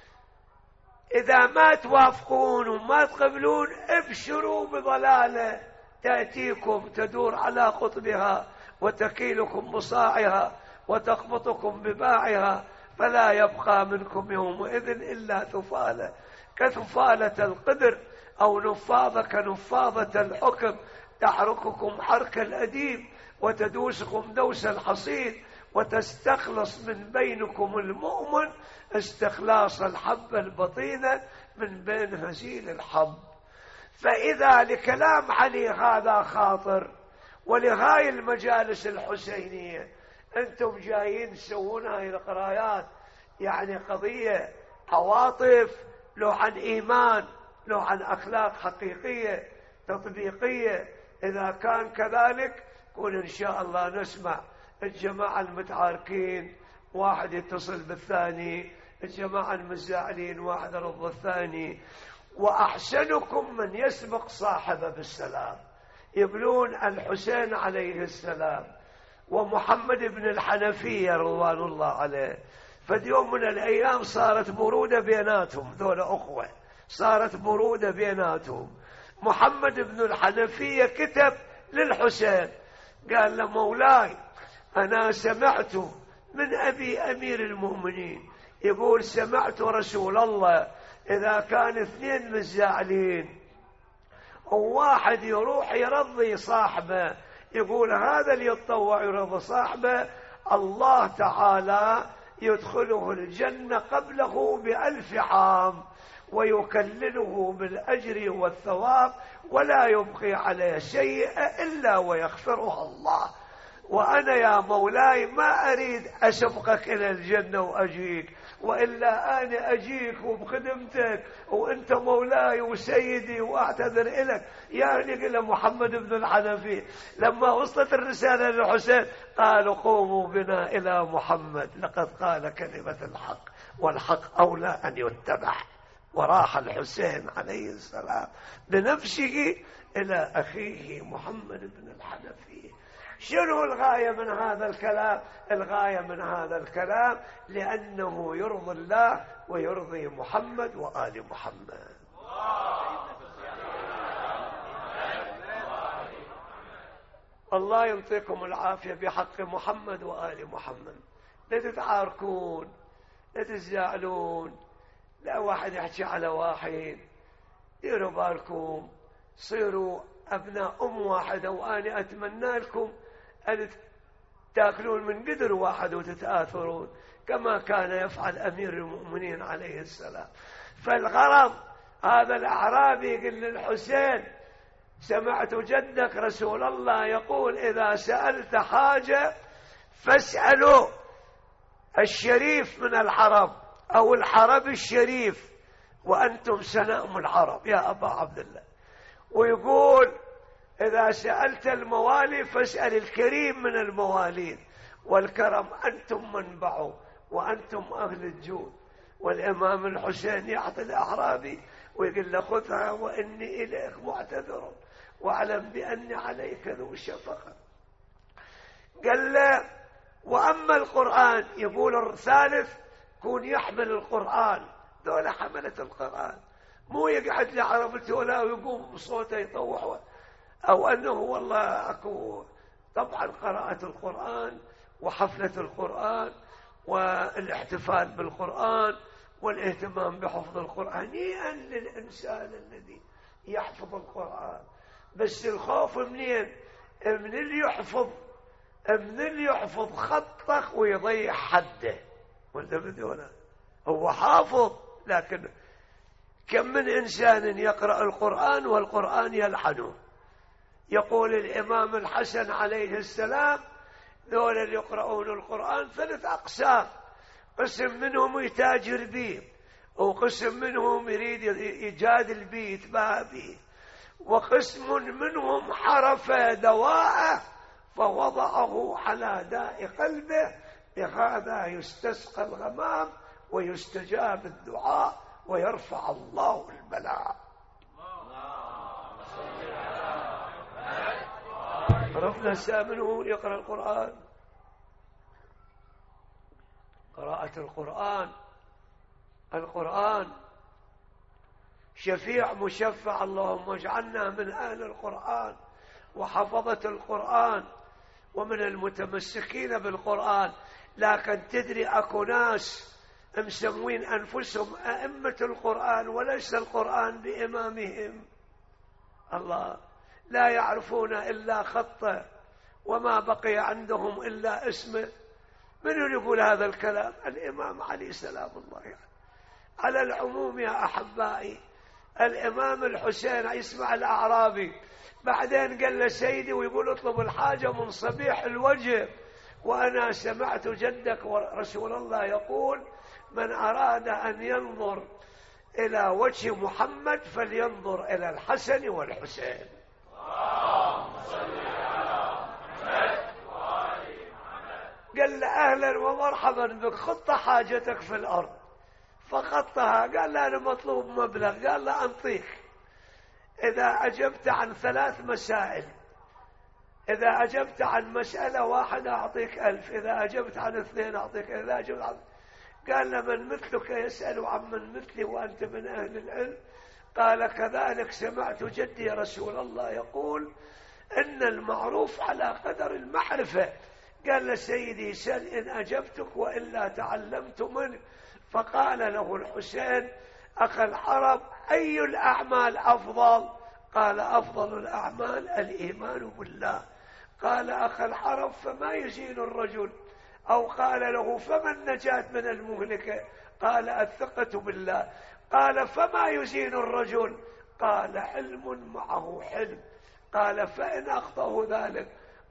إذا ما توافقون وما تقبلون ابشروا بضلالة تأتيكم تدور على قطبها وتكيلكم بصاعها وتقبطكم بباعها، فلا يبقى منكم يومئذ إلا ثفالة كثفالة القدر، أو نفاضة كنفاضة الحكم، تحرككم حرك الأديم وتدوسكم دوس الحصيد، وتستخلص من بينكم المؤمن استخلاص الحب البطينة من بين هزيل الحب. فإذا لكلام علي هذا خاطر، ولهاي المجالس الحسينية أنتم جايين تسوون هاي القرايات، يعني قضية عواطف لو عن إيمان، لو عن أخلاق حقيقية تطبيقية. إذا كان كذلك قول إن شاء الله نسمع الجماعة المتعاركين واحد يتصل بالثاني، الجماعة المزاعلين واحد رضى الثاني. وأحسنكم من يسبق صاحبه بالسلام، يقولون الحسين عليه السلام ومحمد بن الحنفية رضوان الله عليه، فد يوم من الأيام صارت برودة بيناتهم، ذول أخوة، صارت برودة بيناتهم. محمد بن الحنفية كتب للحسين قال له: مولاي أنا سمعت من أبي أمير المؤمنين يقول سمعت رسول الله إذا كان اثنين مزاعلين وواحد يروح يرضي صاحبه، يقول هذا اللي يتطوع يرضي صاحبه الله تعالى يدخله الجنة قبله بألف عام ويكلله بالأجر والثواب ولا يبقي عليه شيء إلا ويغفره الله. وأنا يا مولاي ما أريد أسبقك إلى الجنة وأجيك، وإلا أنا أجيك وبخدمتك وأنت مولاي وسيدي وأعتذر إليك. يعني قال محمد بن الحنفي لما وصلت الرسالة للحسين قالوا قوموا بنا إلى محمد لقد قال كلمة الحق والحق أولى أن يتبع. وراح الحسين عليه السلام بنفسه إلى أخيه محمد بن الحنفي. شنو الغاية من هذا الكلام؟ الغاية من هذا الكلام لأنه يرضي الله ويرضي محمد وآل محمد. الله يعطيكم العافية بحق محمد وآل محمد. لا تتعاركون، لا تزعلون، لا واحد يحكي على واحد. ديروا بالكم، صيروا أبناء أم واحدة، وأنا أتمنى لكم أن تأكلون من قدر واحد وتتآثرون كما كان يفعل أمير المؤمنين عليه السلام. فالغرض هذا الأعرابي يقول للحسين سمعت جدك رسول الله يقول إذا سألت حاجة فاسألوا الشريف من العرب أو العرب الشريف وأنتم سنام العرب يا أبا عبد الله. ويقول إذا سألت الموالي فاسأل الكريم من الموالين، والكرم أنتم منبعه وأنتم أهل الجود. والإمام الحسين يعطي الأعرابي ويقول له خذها وإني إليك معتذر واعلم بأني عليك ذو شفقة. قال له وأما القرآن، يقول الثالث كون يحمل القرآن. دولة حملة القرآن، مو يقعد لعربته ولا ويقوم بصوته يطوح، أو أنه والله أكو طبعا قراءة القرآن وحفلة القرآن والاحتفال بالقرآن والاهتمام بحفظ القرآن. هنيئا للإنسان الذي يحفظ القرآن، بس الخوف منين؟ من اللي يحفظ من اللي يحفظ خطك ويضيع حده. وانت بدونه هو حافظ، لكن كم من إنسان يقرأ القرآن والقرآن يلحنه. يقول الإمام الحسن عليه السلام ذول اللي يقرؤون القرآن ثلاث أقسام، قسم منهم يتاجر به، وقسم منهم يريد يجادل به يتباهى به، وقسم منهم حرف دواءه فوضعه على داء قلبه، بهذا يستسقى الغمام ويستجاب الدعاء ويرفع الله البلاء. عرفنا سامنه يقرأ القرآن. قراءة القرآن، القرآن شفيع مشفع، اللهم اجعلنا من أهل القرآن وحفظة القرآن ومن المتمسكين بالقرآن. لكن تدري أكو ناس مسموين أنفسهم أئمة القرآن وليس القرآن بإمامهم. الله، لا يعرفون إلا خطه وما بقي عندهم إلا اسمه. من يقول هذا الكلام؟ الإمام علي سلام الله يعني. على العموم يا أحبائي، الإمام الحسين يسمع الأعرابي، بعدين قال له سيدي، ويقول اطلب الحاجة من صبيح الوجه، وأنا سمعت جدك ورسول الله يقول من أراد أن ينظر إلى وجه محمد فلينظر إلى الحسن والحسين. قال له أهلا ومرحبا بك، خط حاجتك في الأرض. فخطها. قال له أنا مطلوب مبلغ. قال له أنطيك إذا أجبت عن ثلاث مسائل. إذا أجبت عن مسألة واحدة أعطيك ألف، إذا أجبت عن اثنين أعطيك، إذا أجبت عن... قال له من مثلك يسأل عن من مثلي وأنت من أهل العلم؟ قال كذلك سمعت جدي رسول الله يقول إن المعروف على قدر المعرفة. قال له سيدي سل إن أجبتك وإلا تعلمت منك. فقال له الحسين أخ العرب أي الأعمال أفضل؟ قال أفضل الأعمال الإيمان بالله. قال أخ العرب فما يزين الرجل؟ أو قال له فما النجاة من المهلكة؟ قال الثقة بالله. قال فما يزين الرجل؟ قال علم معه حلم. قال فإن أخطأه ذلك؟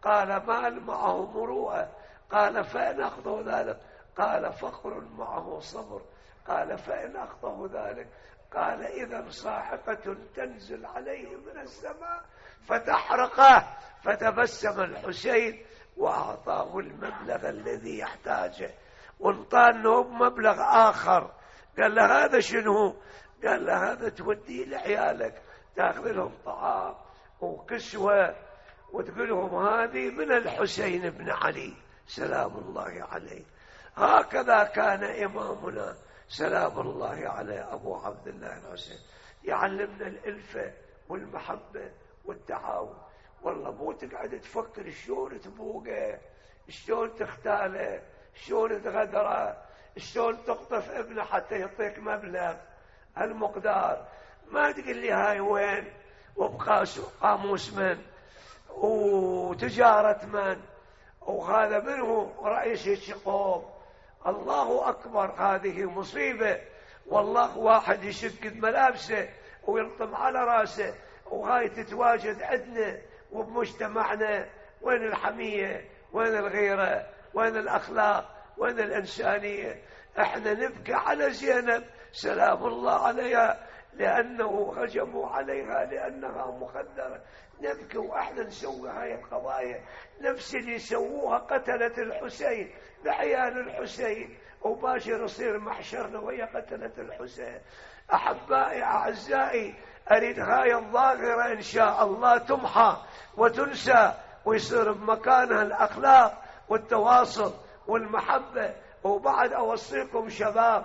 قال مال معه مروءة. قال فإن أخذوا ذلك؟ قال فقر معه صبر. قال فإن أخذوا ذلك؟ قال إذا صاعقة تنزل عليه من السماء فتحرقه. فتبسم الحسين وأعطاه المبلغ الذي يحتاجه، وانطانه بمبلغ آخر. قال له هذا شنو؟ قال له هذا توديه لعيالك، تأخذ لهم طعام وكسوة وتقول لهم هذه من الحسين بن علي سلام الله عليه. هكذا كان إمامنا سلام الله عليه أبو عبد الله الحسين، يعلمنا الألفة والمحبة والتعاون. والله مو تقعد تفكر شلون تبوقه، شلون تختاله، شلون تغدره، شلون تقطف ابنه حتى يعطيك مبلغ المقدار. ما تقول لي هاي وين وبقاموس من وتجارة من وهذا منه رئيس الشقوق. الله أكبر، هذه مصيبة. والله واحد يشق ملابسه ويلطم على راسه، وهاي تتواجد عندنا وبمجتمعنا. وين الحمية؟ وين الغيرة؟ وين الأخلاق؟ وين الإنسانية؟ احنا نبكي على زينب سلام الله عليها لأنه هجموا عليها لأنها مخدرة. نبكي وإحنا نسوي هاي القضايا نفس اللي سووها قتلة الحسين بعيال الحسين، وباشر يصير محشرنا وهي قتلة الحسين. أحبائي أعزائي، أريد هاي الظاهرة إن شاء الله تمحى وتنسى، ويصير بمكانها الأخلاق والتواصل والمحبة. وبعد أوصيكم شباب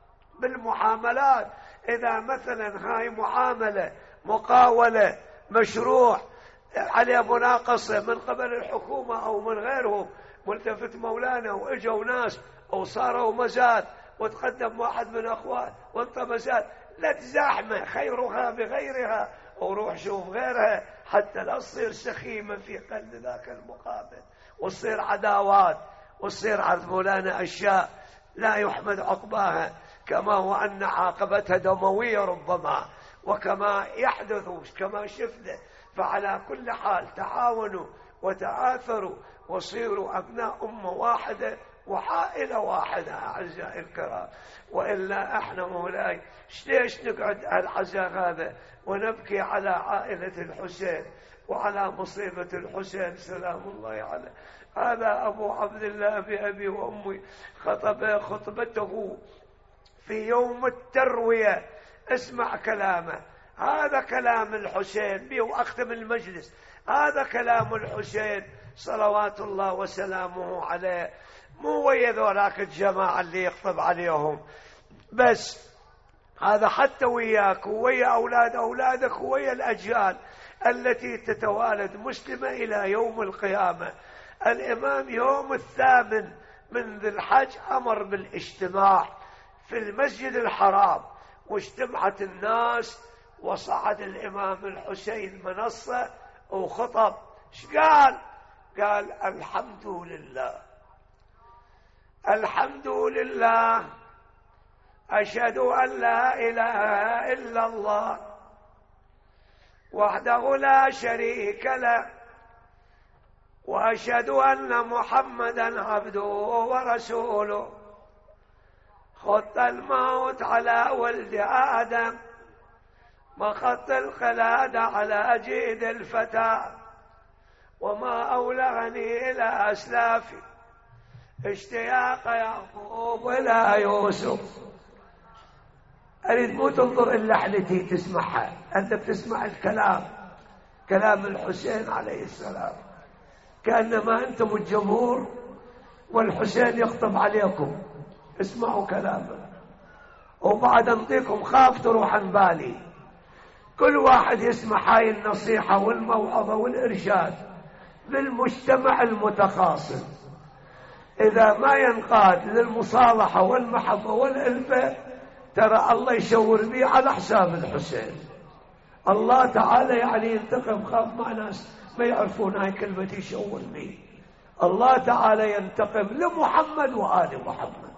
بالمعاملات، إذا مثلا هاي معاملة مقاولة مشروع عليه مناقصة من قبل الحكومة أو من غيرهم، ملتفت مولانا وإجوا ناس وصاروا مزاد وتقدم واحد من أخوان وانت مزاد، لا تزاحمه، خيرها بغيرها، وروح شوف غيرها حتى لا تصير سخيمة في قلب ذاك المقابل، وتصير عداوات، وتصير عرض مولانا أشياء لا يحمد عقباها، كما هو أن عاقبتها دموية ربما، وكما يحدث كما شفنا. فعلى كل حال تعاونوا وتآثروا وصيروا أبناء أمة واحدة وعائلة واحدة أعزائي الكرام. وإلا احنا مولاي ليش نقعد العزاء هذا ونبكي على عائلة الحسين وعلى مصيبة الحسين سلام الله عليه. هذا أبو عبد الله بأبي وأمي خطب خطبته في يوم التروية. اسمع كلامه، هذا كلام الحسين بيه وأختم المجلس. هذا كلام الحسين صلوات الله وسلامه عليه، مو ويا ذولاك الجماعة اللي يخطب عليهم بس، هذا حتى وياك ويا أولاد أولادك ويا الأجيال التي تتوالد مسلمة إلى يوم القيامة. الإمام يوم الثامن من ذي الحج أمر بالاجتماع في المسجد الحرام، واجتمعت الناس، وصعد الإمام الحسين منصة وخطب. ايش قال؟ قال الحمد لله، الحمد لله، أشهد أن لا إله إلا الله وحده لا شريك له، وأشهد أن محمدا عبده ورسوله. خط الموت على ولد آدم، مخط الخلاد على جيد الفتى، وما أولغني إلى أسلافي اشتياق يعقوب ولا يوسف. أريد مو تنظر إلا حلتي تسمعها، أنت بتسمع الكلام، كلام الحسين عليه السلام، كأنما أنتم الجمهور والحسين يخطب عليكم. اسمعوا كلامه، وبعد انطيكم خاف تروح عن بالي. كل واحد يسمع هاي النصيحة والموعظة والإرشاد للمجتمع المتخاصم، إذا ما ينقاد للمصالحة والمحبة والألفة ترى الله يشور بيه على حساب الحسين. الله تعالى يعني ينتقم، خاف مع ناس ما يعرفون هاي كلمة يشور بيه. الله تعالى ينتقم لمحمد وآل محمد.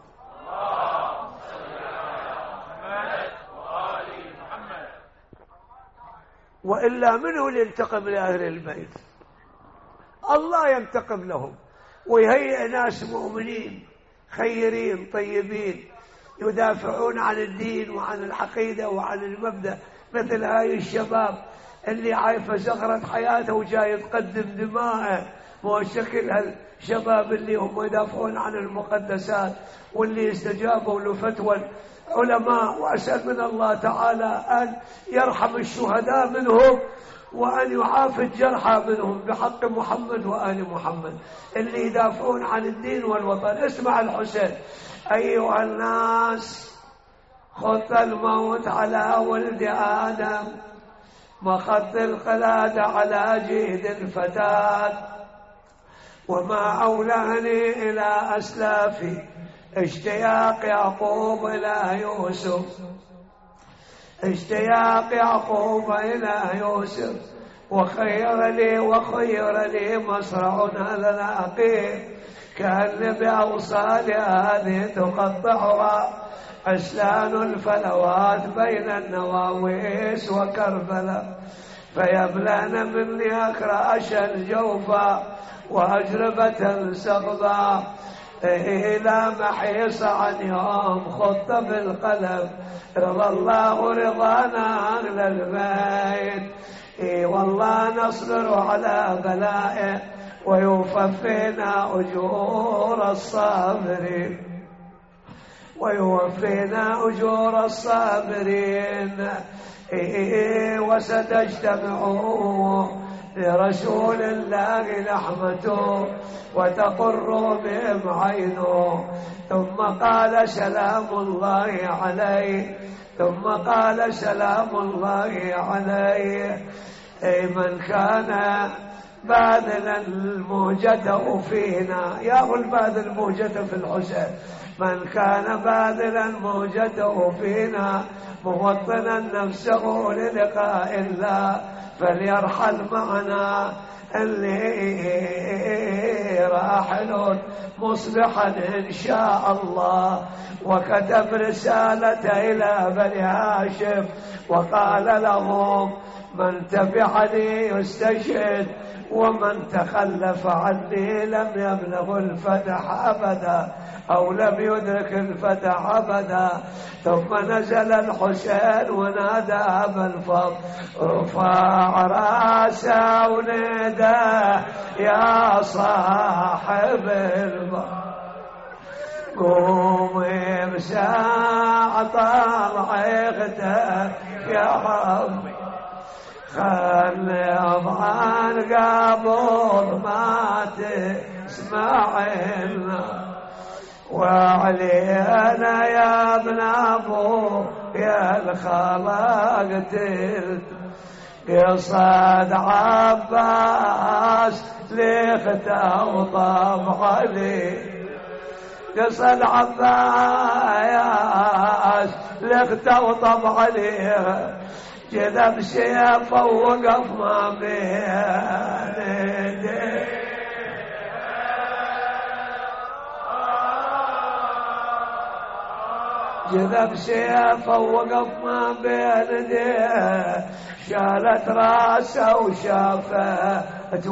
وإلا منه اللي ينتقم لأهل البيت؟ الله ينتقم لهم ويهيئ ناس مؤمنين خيرين طيبين يدافعون عن الدين وعن العقيدة وعن المبدأ، مثل هاي الشباب اللي عايفة زغرة حياته وجاي يقدم دماءه. مو شكل هالشباب اللي هم يدافعون عن المقدسات واللي استجابوا لفتوى العلماء. وأسأل من الله تعالى أن يرحم الشهداء منهم وأن يعافي الجرحى منهم بحق محمد وآل محمد اللي يدافعون عن الدين والوطن. اسمع الحسين: أيها الناس، خط الموت على ولد آدم، مخط القلادة على جيد الفتاة، وما أولاني إلى أسلافي اشتياق يعقوب إلى يوسف، اشتياق يعقوب إلى يوسف، وخير لي وخير لي مصرع العقيم، كأن بأوصال هذه تقطعها أسلان الفلوات بين النواويس وكربلاء، فيبلان مني أكراش الجوفا وأجربة سغبا، إلى محيص عن يوم خط بالقلم، رضى الله رضانا أهل البيت، إي والله نصبر على بلائه ويوفينا أجور الصابرين، ويوفينا أجور الصابرين. إيه وستجتمعوا لرسول الله لحمته وتقر بهم عينه. ثم قال سلام الله عليه، ثم قال سلام الله عليه. أي من كان باذلا موجته فينا، يا الباذل موجته في الحسين، من كان باذلا موجته فينا موطنا نفسه للقاء الله فليرحل معنا، اللي راحل مصبحا إن شاء الله. وكتب رسالة إلى بني هاشم وقال لهم: من تبعني يستشهد، ومن تخلف عني لم يبلغ الفتح أبدا أو لم يدرك الفتح أبدا. ثم نزل الحسين ونادى أبا الفضل: رفع راسه ونادى: يا صاحب البر، قوم بساعة طلعتك يا ربي، خلي أضعان قبل ما تسمعنا، وعلينا يا ابن أبو يا الخلق تلت قصد عباس ليخته وطب علي، قصد عباس ليخته وطب عليه، جذب سيفه ووقف ما بين يديه، جذب سيفه ووقف ما بين يديه، شالت راسه وشافت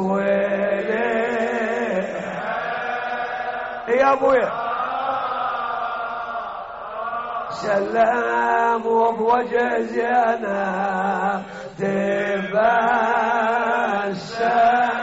ويليه يا ابويا، سلام وبوجه زينب تبسم،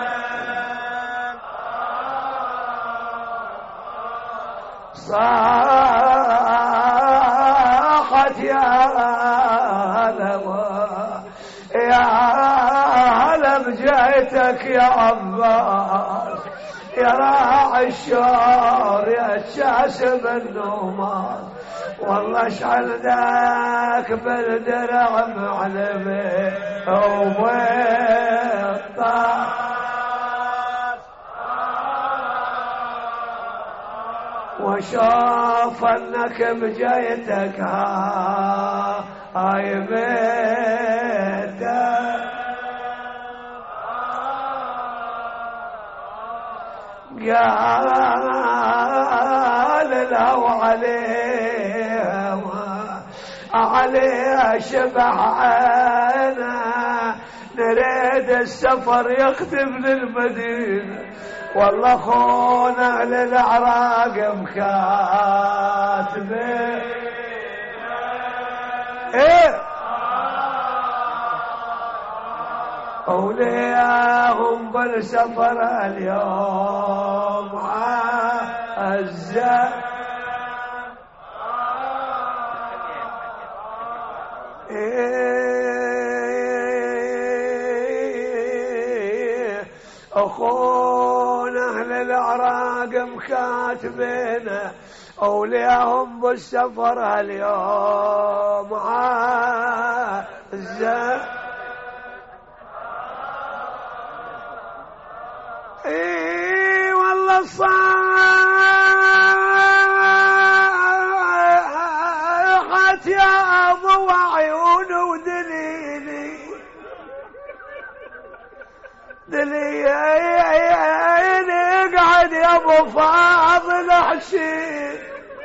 صاحت يا هلم يا هلم جيتك يا عباس، يا راعي الشور يا شاسب النومان، والله اشعل ذاك بالدرع معلمي وبالطاق، وشوف انك بجيتك هاي بيتك، قال لو عليه عليه شبح عينه نريد السفر يختم للمدينة، والله خونا للعراق مكاتبه. ايه أولياهم بالسفر اليوم عزة. إيه أخونا أهل العراق مكاتبينا، أولياهم بالسفر اليوم عزة. اي والله صاحت يا ابو عيون ودليلي دليلي قعد يا ابو فاضل حشيش،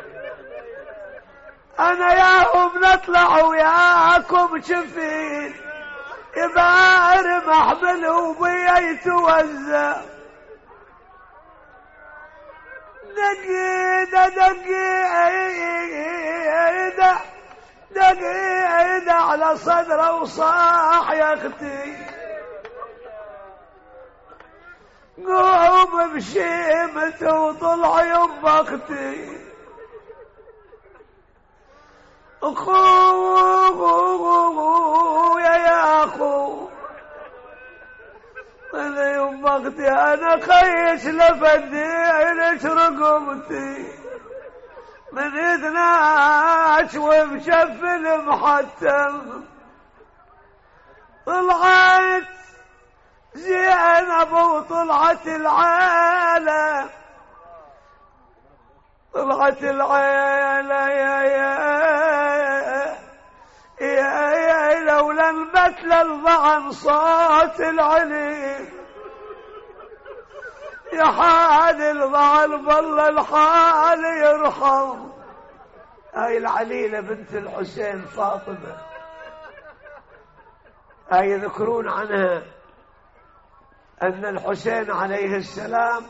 انا ياهم نطلع وياكم شفين، يبار محمل وبيا يتوزع. دقيدة دقيدة دقيدة على صدره وصاح يا اختي، قوم بشيمته وطلع يم اختي. اخويا يا اخو انا يوم اختي انا خيش لفديلك رقبتي من اثناش ومشفل محتم، طلعت زينب وطلعت العالم، طلعت العيلة يا يا يا يا لولا البتل الضعن صوت العلي، يا حال الضعن بالله الحال يرحم. هاي العليلة بنت الحسين فاطمة، هاي يذكرون عنها أن الحسين عليه السلام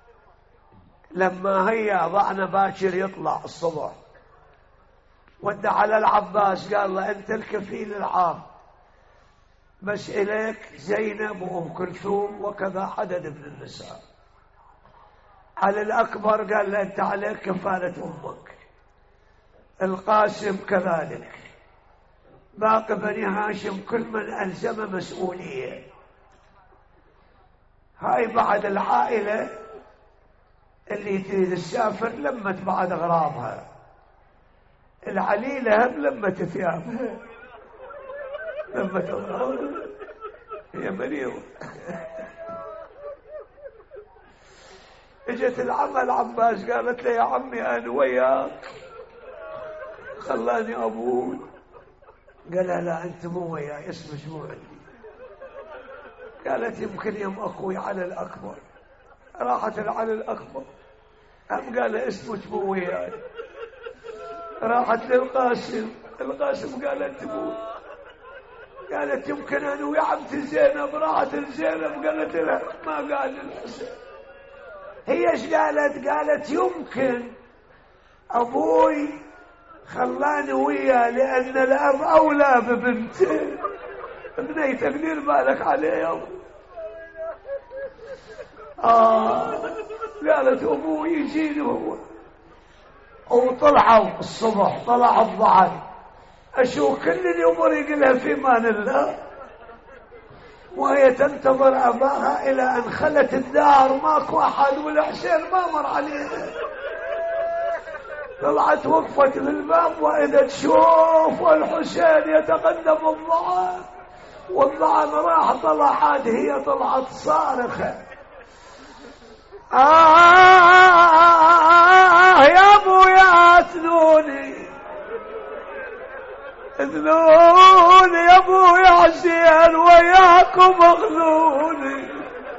لما هيا ضعنا باكر يطلع الصبح ودع على العباس قال له أنت الكفيل العام، بس إليك زينب وأم كلثوم وكذا عدد من النساء. علي الأكبر قال له أنت عليك كفالة أمك، القاسم كذلك، باقي بني هاشم كل من ألزم مسؤولية. هاي بعد العائلة اللي تريد تسافر لمت بعد أغراضها، العليلة هم لمت ثيابها لمت أغراضها، هي مريضة. اجت العم العباس قالت له يا عمي أنا وياك، خلاني أبوي. قال لا أنت مو وياي، اسمك مو عندي. قالت يمكن يم أخوي علي الأكبر. راحت العلي الأكبر أم قال اسمك مو وياي. راحت للقاسم، القاسم قال أنت مو. قالت يمكن أنا ويا عمتي زينب. راحت لزينب قالت لها ما قال الحسين. هي ايش قالت؟ قالت يمكن أبوي خلاني وياه لأن الأب أولى ببنته. بنيتك دير بالك عليه يا أبو. آه قالت أبوي يجيني هو. وطلعوا الصبح، طلع الضعن أشوف كل الأمور يقلها في مان الله، وهي تنتظر أباها إلى أن خلت الدار ماكو أحد، والحسين ما مر عليها. طلعت وقفت بالباب وإذا تشوف والحسين يتقدم الضعن، والضعن راح طلعت هي طلعت صارخة آه يا أبو يا أثنوني اذنوني يا أبو يا حسين وياكم اخذوني.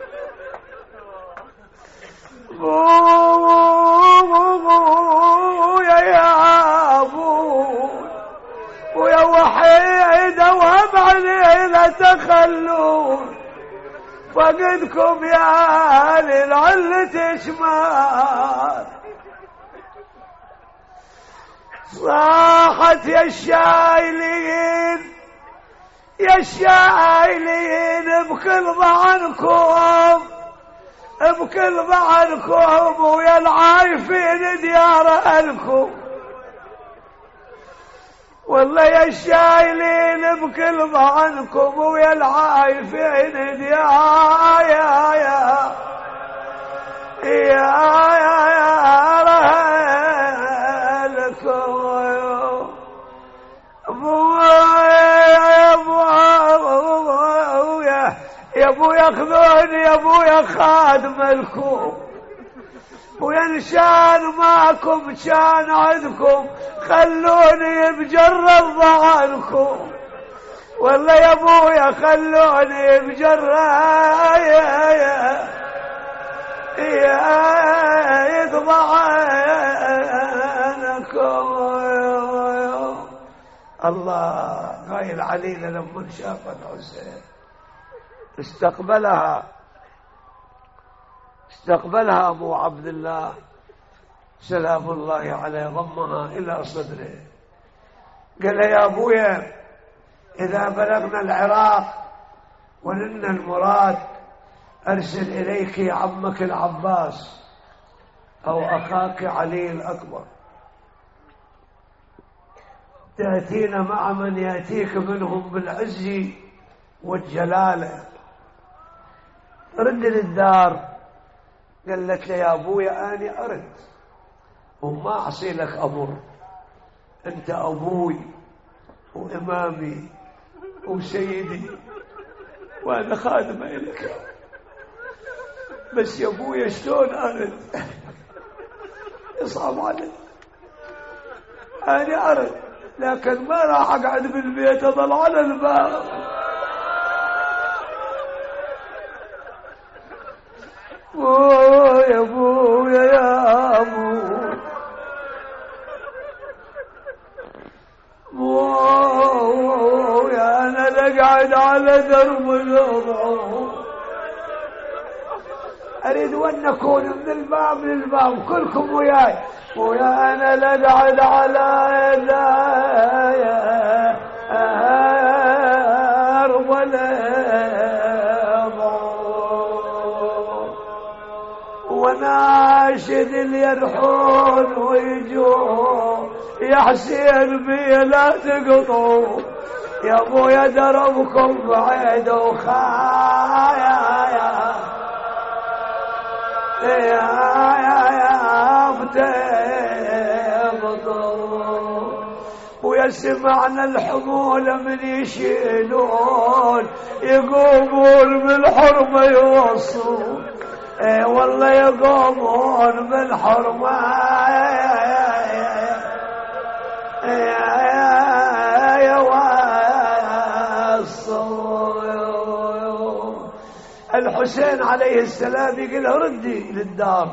يا يا أبو ويا وحيدة وهم عليلة تخلون فقدكم يا للعلة شمال. صاحت يا الشايلين يا الشايلين بكل ضعنكم بكل ضعنكم ويا العايفين ديار أهلكم. والله يا الشايلين بكل ضعنكم ويا العايفين ديار يا يا يا يا ابو ياخذوني يا ابو يا خادم الكوم وينشان معكم شان عندكم خلوني بجرد ضعنكم. والله يا ابويا خلوني بجرد يا يا يا ضعنكم. الله هاي العليلة لما شافت حسين استقبلها استقبلها أبو عبد الله سلام الله عليه ضمها إلى صدره قال يا أبويا إذا بلغنا العراق ولنا المراد أرسل إليك عمك العباس أو أخاك علي الأكبر تأتينا مع من يأتيك منهم بالعز والجلالة. رد للدار قالت لي يا أبويا أنا أرد وما أعصي لك أمر، أنت أبوي وإمامي وسيدي وأنا خادمة لك، بس يا أبويا شلون أرد؟ يصعب علي. أنا أرد لكن ما راح أقعد بالبيت أضل على الباب. يا أبويا يا أبوي يا أنا لقعد على درب الوضع، أريد أن نكون من الباب للباب كلكم وياي، ويا أنا لقعد على يداي وناشد اللي يرحون ويجون يا حسين بي لا تقطعوا، يا ابويا دربكم بعيد وخايا يا يا يا يا بتبطلوا، ويسمعنا الحمولة من يشيلون يقومون بالحرمة يوصلون، اي والله يقومون بالحرمة يوصلون. الحسين عليه السلام يقول ردي للدار،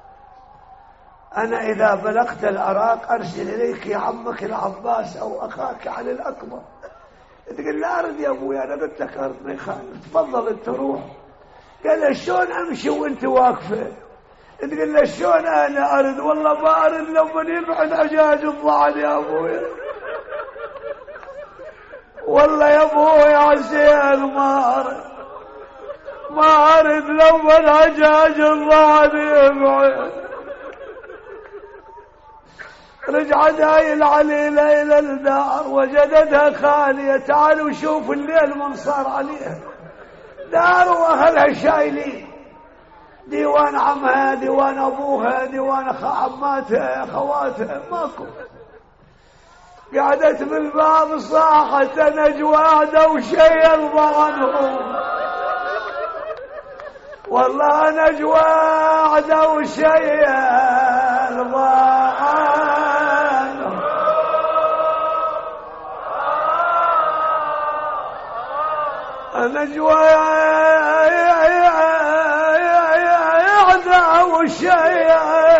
أنا إذا بلغت العراق أرسل إليك يا عمك العباس أو أخاك علي الأكبر. تقول لا أرد يا أبويا، أنا قلت لك أرد ما يخالف، تفضل أنت روح. قال شلون أمشي وأنت واقفة؟ تقول له شلون أنا أرد؟ والله ما أرد لما يبعد عجاج الضعن يا أبويا، والله يا أبويا عسير ما أرد ما أرد لما العجاج الضعن يبعد. رجعت هاي العليلة إلى الدار وجدتها خالية. تعالوا شوفوا الليل من صار عليها، دار وأهلها شايلين، ديوان عمها ديوان أبوها ديوان عماتها خواتها ماكو. قعدت بالباب صاحت نجوى دوشي الضعنهم، والله نجوى دوشي الضعنهم. نجوى وشيء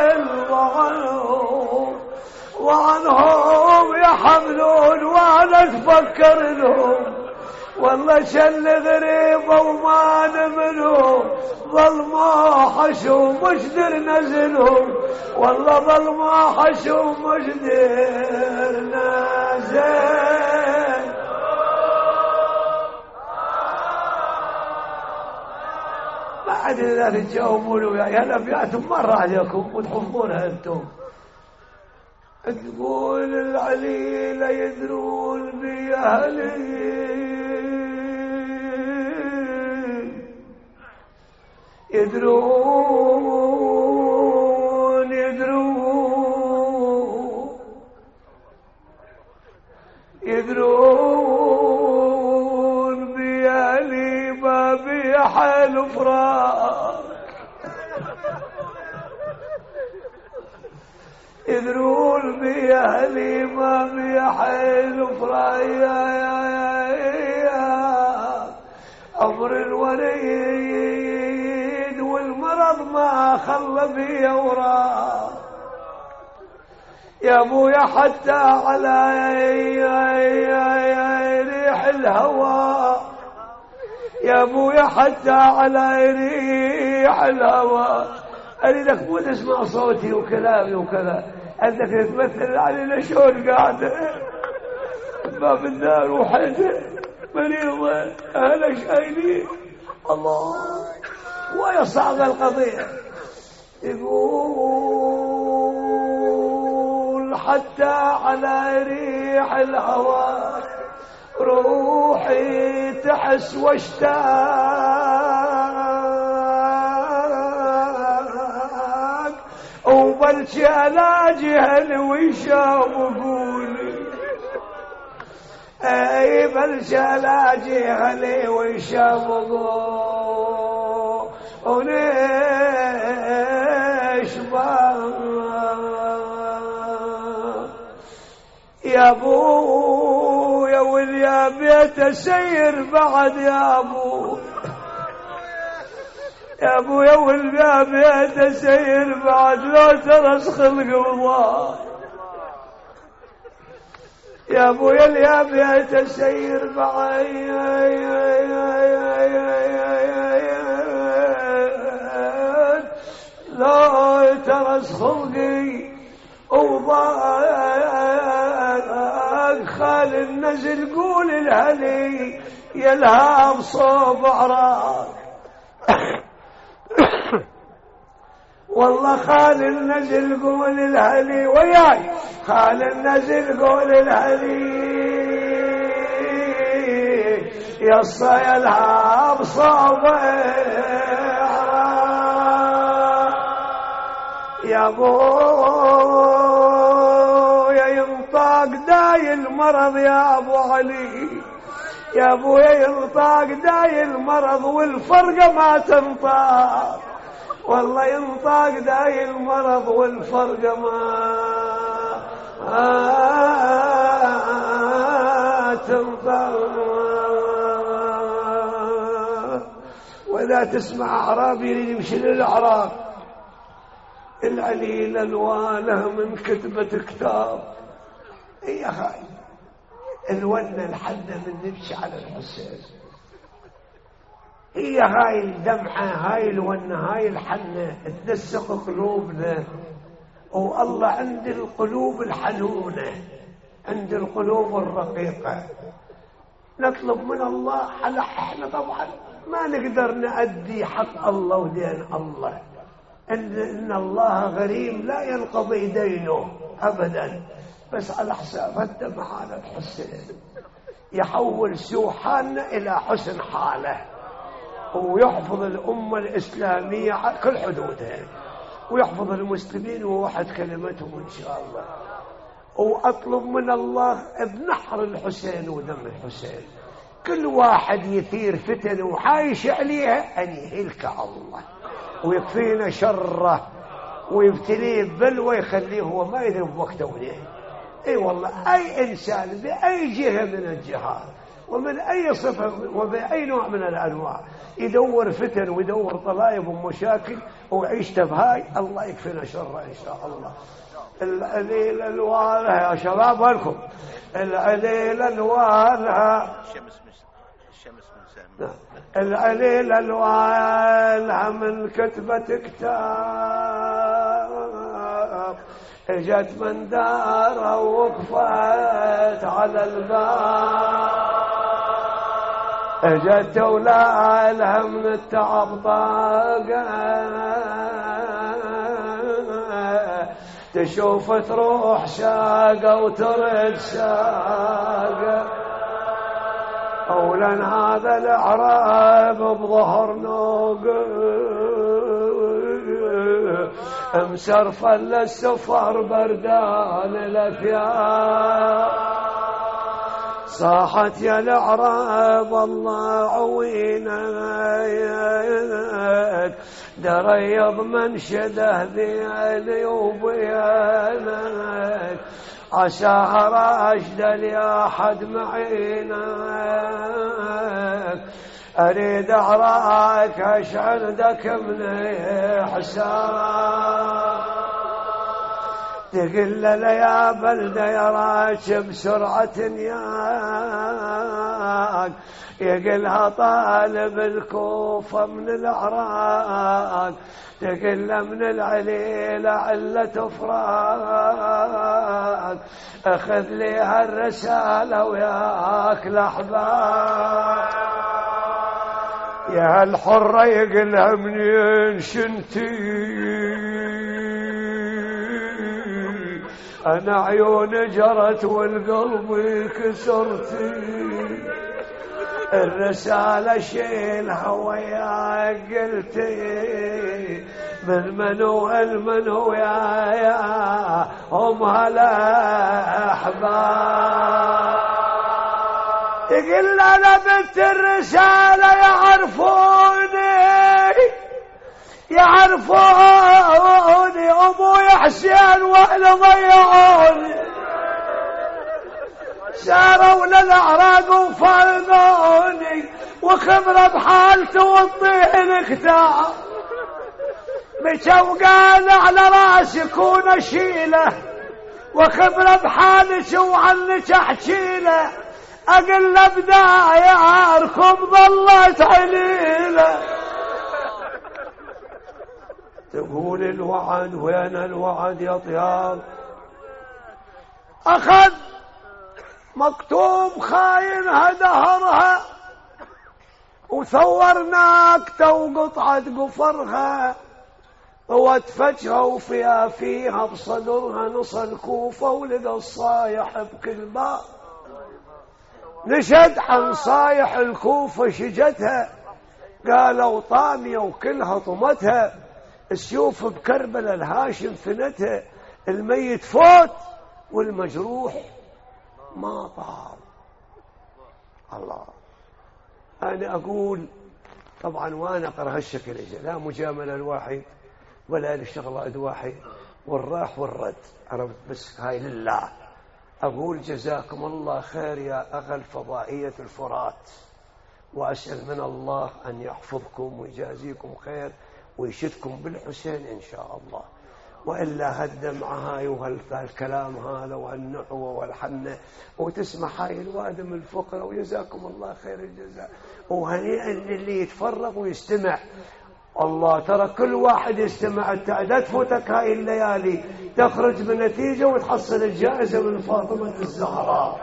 وعنهم وعنهم يحملون وانا اتفكر لهم، والله شل غريبة وما نمنهم ظل ما حشوا مجدر نزلهم والله ظل ما حشوا مجدر نزل بعد ذلك تجاوبون يا الأبيات مرة عليكم وتحفظونها أنتم تقول العليل يدرون بأهلي يدرون يدرون يدرون بيالي ما بيحل فراق يدرون بيالي ما بيحل فراق يا يا يا عمر الوريد والمرض ما خلى بي اوراق يا ابويا حتى على ريح الهوى يا ابويا حتى على ريح الهوى اريدك مو تسمع صوتي وكلامي وكذا عندك تمثل علينا شلون قاعده باب النار وحده مريضه اهلك شايلين الله ويصعب القضيه يقول حتى على ريح الهوى روحي تحس واشتاق وبلشي على جهل ويشام وقولي اي بلشي على جهل ويشام وقولي وليش ما يا ابو يا ويا بيت السير بعد يا ابو يا ابو يا ويا بيت السير بعد لو ترس خلق الله يا ابو يا بيت السير بعد لو ترس خلقي وضاق خال النزل قول الهلي يلهى بصوب عراق والله خال النزل قول الهلي وياي خال النزل قول الهلي يصى يلهى بصوب عراق يا ابويا ينطاق داي المرض يا ابو علي يا ابويا ينطاق داي المرض والفرقه ما تنطاق والله ينطاق داي المرض والفرقه ما تنطاق ولا تسمع اعرابي يمشي للاعراب العليل الوانه من كتبة كتاب هي هاي الونة الحدة من نمشي على الحسين هي هاي الدمعة هاي الونة هاي الحنة تنسق قلوبنا والله عند القلوب الحنونة عند القلوب الرقيقة نطلب من الله على احنا طبعا ما نقدر نأدي حق الله ودين الله إن, إن الله غريم لا ينقضي دينه أبدا بس على حساب الدمع على الحسين يحول سوء حالنا إلى حسن حاله ويحفظ الأمة الإسلامية على كل حدودها ويحفظ المسلمين ووحد كلمتهم إن شاء الله وأطلب من الله بنحر الحسين ودم الحسين كل واحد يثير فتن وحايش عليها أن يهلك الله ويكفينا شره ويبتليه ببلوى يخليه هو ما يدري بوقته وليه اي والله اي انسان باي جهه من الجهات ومن اي صفه وباي نوع من الانواع يدور فتن ويدور طلايب ومشاكل وعيشته بهاي الله يكفينا شره ان شاء الله. العليل الوالها يا شباب لكم العليل الوالها العليل الوالها من كتبة كتاب اجت من دارها ووقفت على الباب اجت ولالها من التعب ضاقت تشوف تروح ساقة وترد ساقة أولا هذا الأعراب بظهر نوق مسرفا للسفر بردان الأثياب صاحت يا الأعراب الله عوينك دريض من شده ذيلي وبيانك عساها راشد يا حد معينك أريد أعراك ايش عندك من حساب تقل لي يا بلدة يا راكب بسرعة ياك يقلها طالب الكوفة من الأعراق تقل من العليلة علة فراق أخذ لي هالرسالة وياك الأحباب يا هالحرة يقلها منين شنتي أنا عيوني جرت والقلب كسرتي الرسالة شيلها وياك قلتي من منو المنو يا يا هم هلا أحباب يقول أنا بنت الرسالة يعرفوني يعرفوني أبوي حسين وأهل ضيعوني ساروا للأعراق وفرقوني وخبرة بحالته والطين اكتاع بشوقان على راسي كون اشيله وخبرة بحالتي وعنك احكيله اقل بداياركم ظلت عليله تقول الوعد وين الوعد يا طياب اخذ مكتوب خاينها دهرها وثورناك وقطعة قفرها واتفجها وفيها فيها بصدرها نص الكوفة ولقى الصايح بكل باب نشد عن صايح الكوفة شجتها قالوا طامية وكلها طمتها السيوف بكربلة الهاشم فنتها الميت فوت والمجروح ما طار الله. أنا أقول طبعا وأنا أقرأ هالشكل لا مجاملة الواحد ولا للشغلات واحد والراح والرد عرفت بس هاي لله. أقول جزاكم الله خير يا أغا الفضائية الفرات وأسأل من الله أن يحفظكم ويجازيكم خير ويشدكم بالحسين إن شاء الله وإلا هالدمعة هاي وهالكلام هذا وهالنحوة والحنة وتسمع هاي الوادم الفقرة وجزاكم الله خير الجزاء وهنيئا للي يتفرغ ويستمع. الله ترى كل واحد يستمع لا تفوتك هاي الليالي تخرج بنتيجة وتحصل الجائزة من فاطمة الزهراء.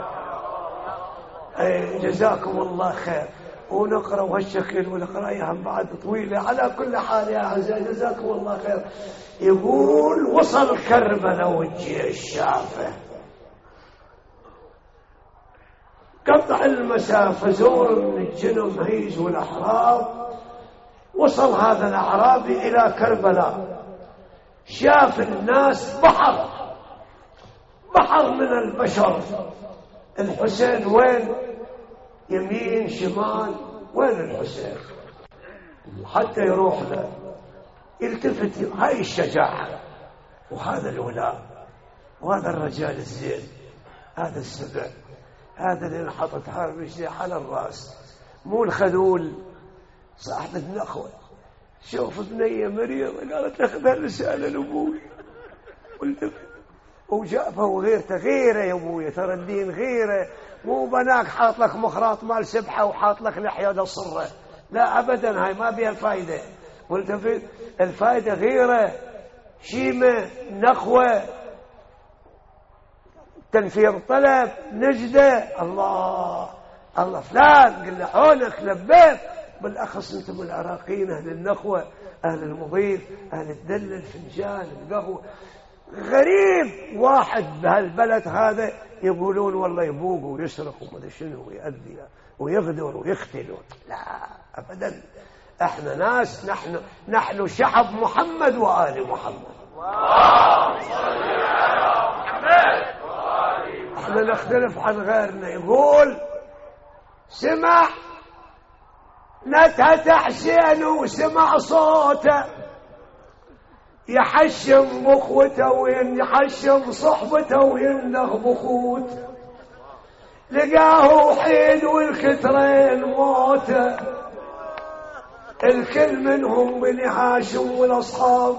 أي جزاكم الله خير ونقرأ وهالشكل ونقرأ هم بعد طويلة. على كل حال يا أعزائي جزاكم الله خير. يقول وصل كربلاء والجيش شافه قطع المسافة زور من الجنم هيز والأحراب. وصل هذا الأعرابي إلى كربلاء شاف الناس بحر بحر من البشر. الحسين وين؟ يمين شمال وين الحسين؟ حتى يروح له يلتفت هاي الشجاعة وهذا الولاء وهذا الرجال الزين هذا السبع هذا اللي انحطت هذا على الراس مو الخذول صاحب النخوة. شوف بنية مريضة قالت اخذها رسالة لأبوي والتفت وجابه غيرته غيره يا ابويا، ترى الدين غيره، مو بناك حاط لك مخراط مال سبحه وحاط لك لحيه صره، لا ابدا، هاي ما بيها الفائده. قلت الفائده غيره، شيمه، نخوه، تنفير طلب، نجده، الله الله فلان قل له عونك لبيت. بالاخص انتم العراقيين اهل النخوه، اهل المضيف، اهل الدله، الفنجان، القهوه. غريب واحد بهالبلد هذا يقولون والله يبوق ويسرق وما شنو ويأذي ويغدر ويقتل. لا ابدا، احنا ناس، نحن نحن شعب محمد وآل محمد. احنا نختلف عن غيرنا. يقول سمع نتهة حسين وسمع صوته يحشم بخوته ويحشم صحبته وينغ بخوته، لقاه وحيد والكثرين موته، الكل منهم بني هاشم والاصحاب.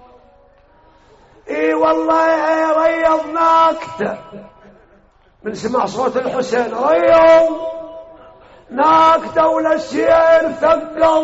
اي والله ريض ناكته من سمع صوت الحسين، ريض ناكته وللسير ثقل،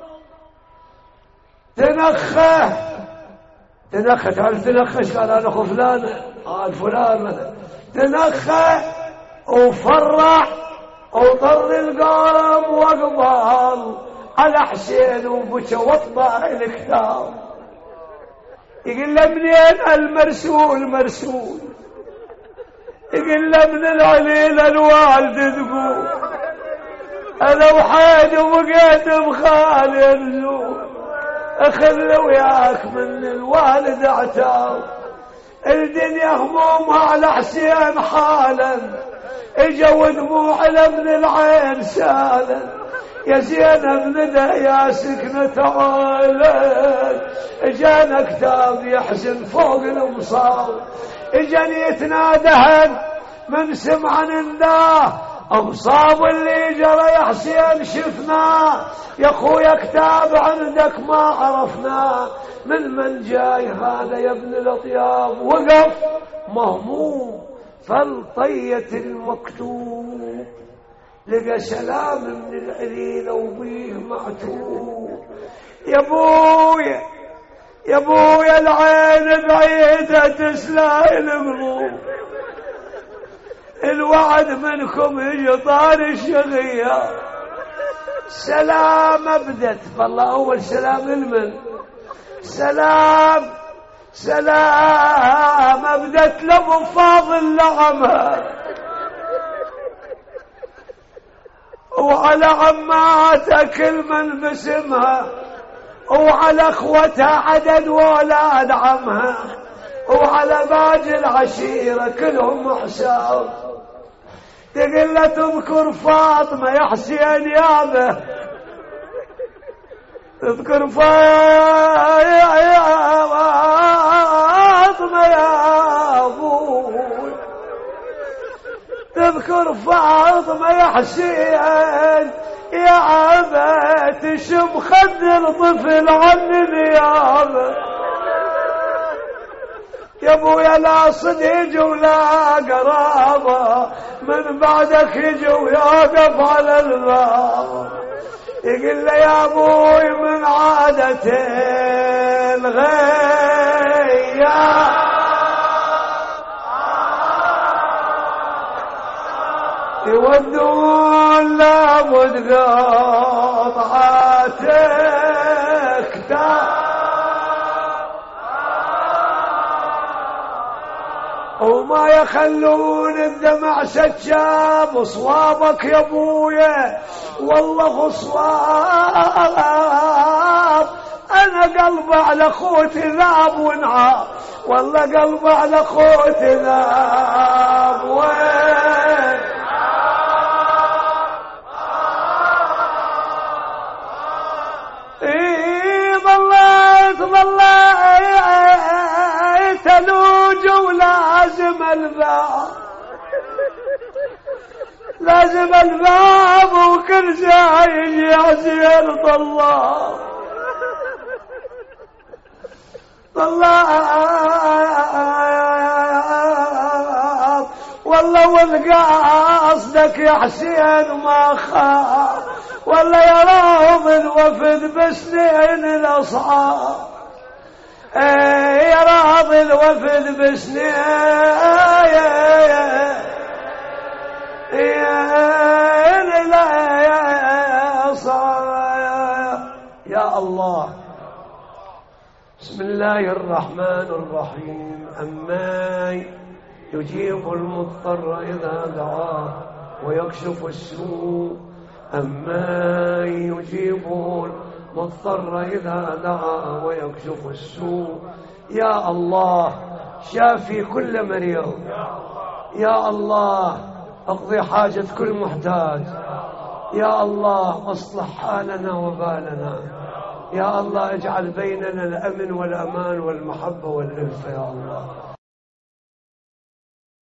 تنخه تنخه تعرف تنخش؟ قال انا اخو فلان، قال فلان مثلا، تنخه وفرح وطر القام واقبل على حسين وبكى وطبع الكتاب. يقول له منين؟ المرسول مرسول. يقول له من العليل الوالد تقول انا وحيد وبقيت بخالي الزول، اخذ وياك من الوالد اعتاب، الدنيا همومها على حسين حالا، اجا ودموع من العين سالا، يا زينب ندى يا سكنة عالم، اجانا كتاب يحزن فوق الامصار، اجاني يتنادهن من سمع نداه، امصاب اللي جرى يا حسين شفناه، يا خويا كتاب عندك ما عرفناه، من من جاي هذا يا ابن الاطياب؟ وقف مهموم فالطية المكتوب، لقى سلام من العليل وبيه معتوب. يا بويا يا بويا العين بعيدة تسلى القلوب، الوعد منكم يجي طار الشغية، سلام ابدت والله اول سلام المن، سلام سلام ابدت لابو فاضل لعمها، وعلى عماتك المن باسمها، وعلى اخوتها عدد واولاد عمها، وعلى باقي العشيرة كلهم حساب. تقول له تذكر فاطمة يا حسين يابه، تذكر فاطمة يا ابوي، تذكر فاطمة يا حسين يا عبا، تشم خد الطفل عن نيابه، يا ابويا لا صديق ولا قرابه، من بعدك يجي ويوقف على الباب، يقول له يا ابوي من عادة الغياب يودون لابد قطعتك تا، وما يخلون الدمع سجاب صوابك يا ابويا، والله صواب، انا قلبي على خوتي ذاب ونعاب، والله قلبي على خوتي ذاب وين ايه، ظليت ظليت تلوج ولازم الباب، لازم الباب وكل شيء يا زين طلاب، طلاب والله والقاصدك يا حسين ما خاف، والله يا راض الوفد بسنين الأصحاب، ايه يا راض الوفد بسنين الأصحاب. يا الله. بسم الله الرحمن الرحيم. أمن يجيب المضطر إذا دعاه ويكشف السوء، أمن يجيب المضطر إذا دعاه ويكشف السوء. يا الله شافي كل مريض، يا الله اقضي حاجة كل محتاج، يا الله اصلح حالنا وبالنا، يا الله اجعل بيننا الأمن والأمان والمحبة والألفة يا الله.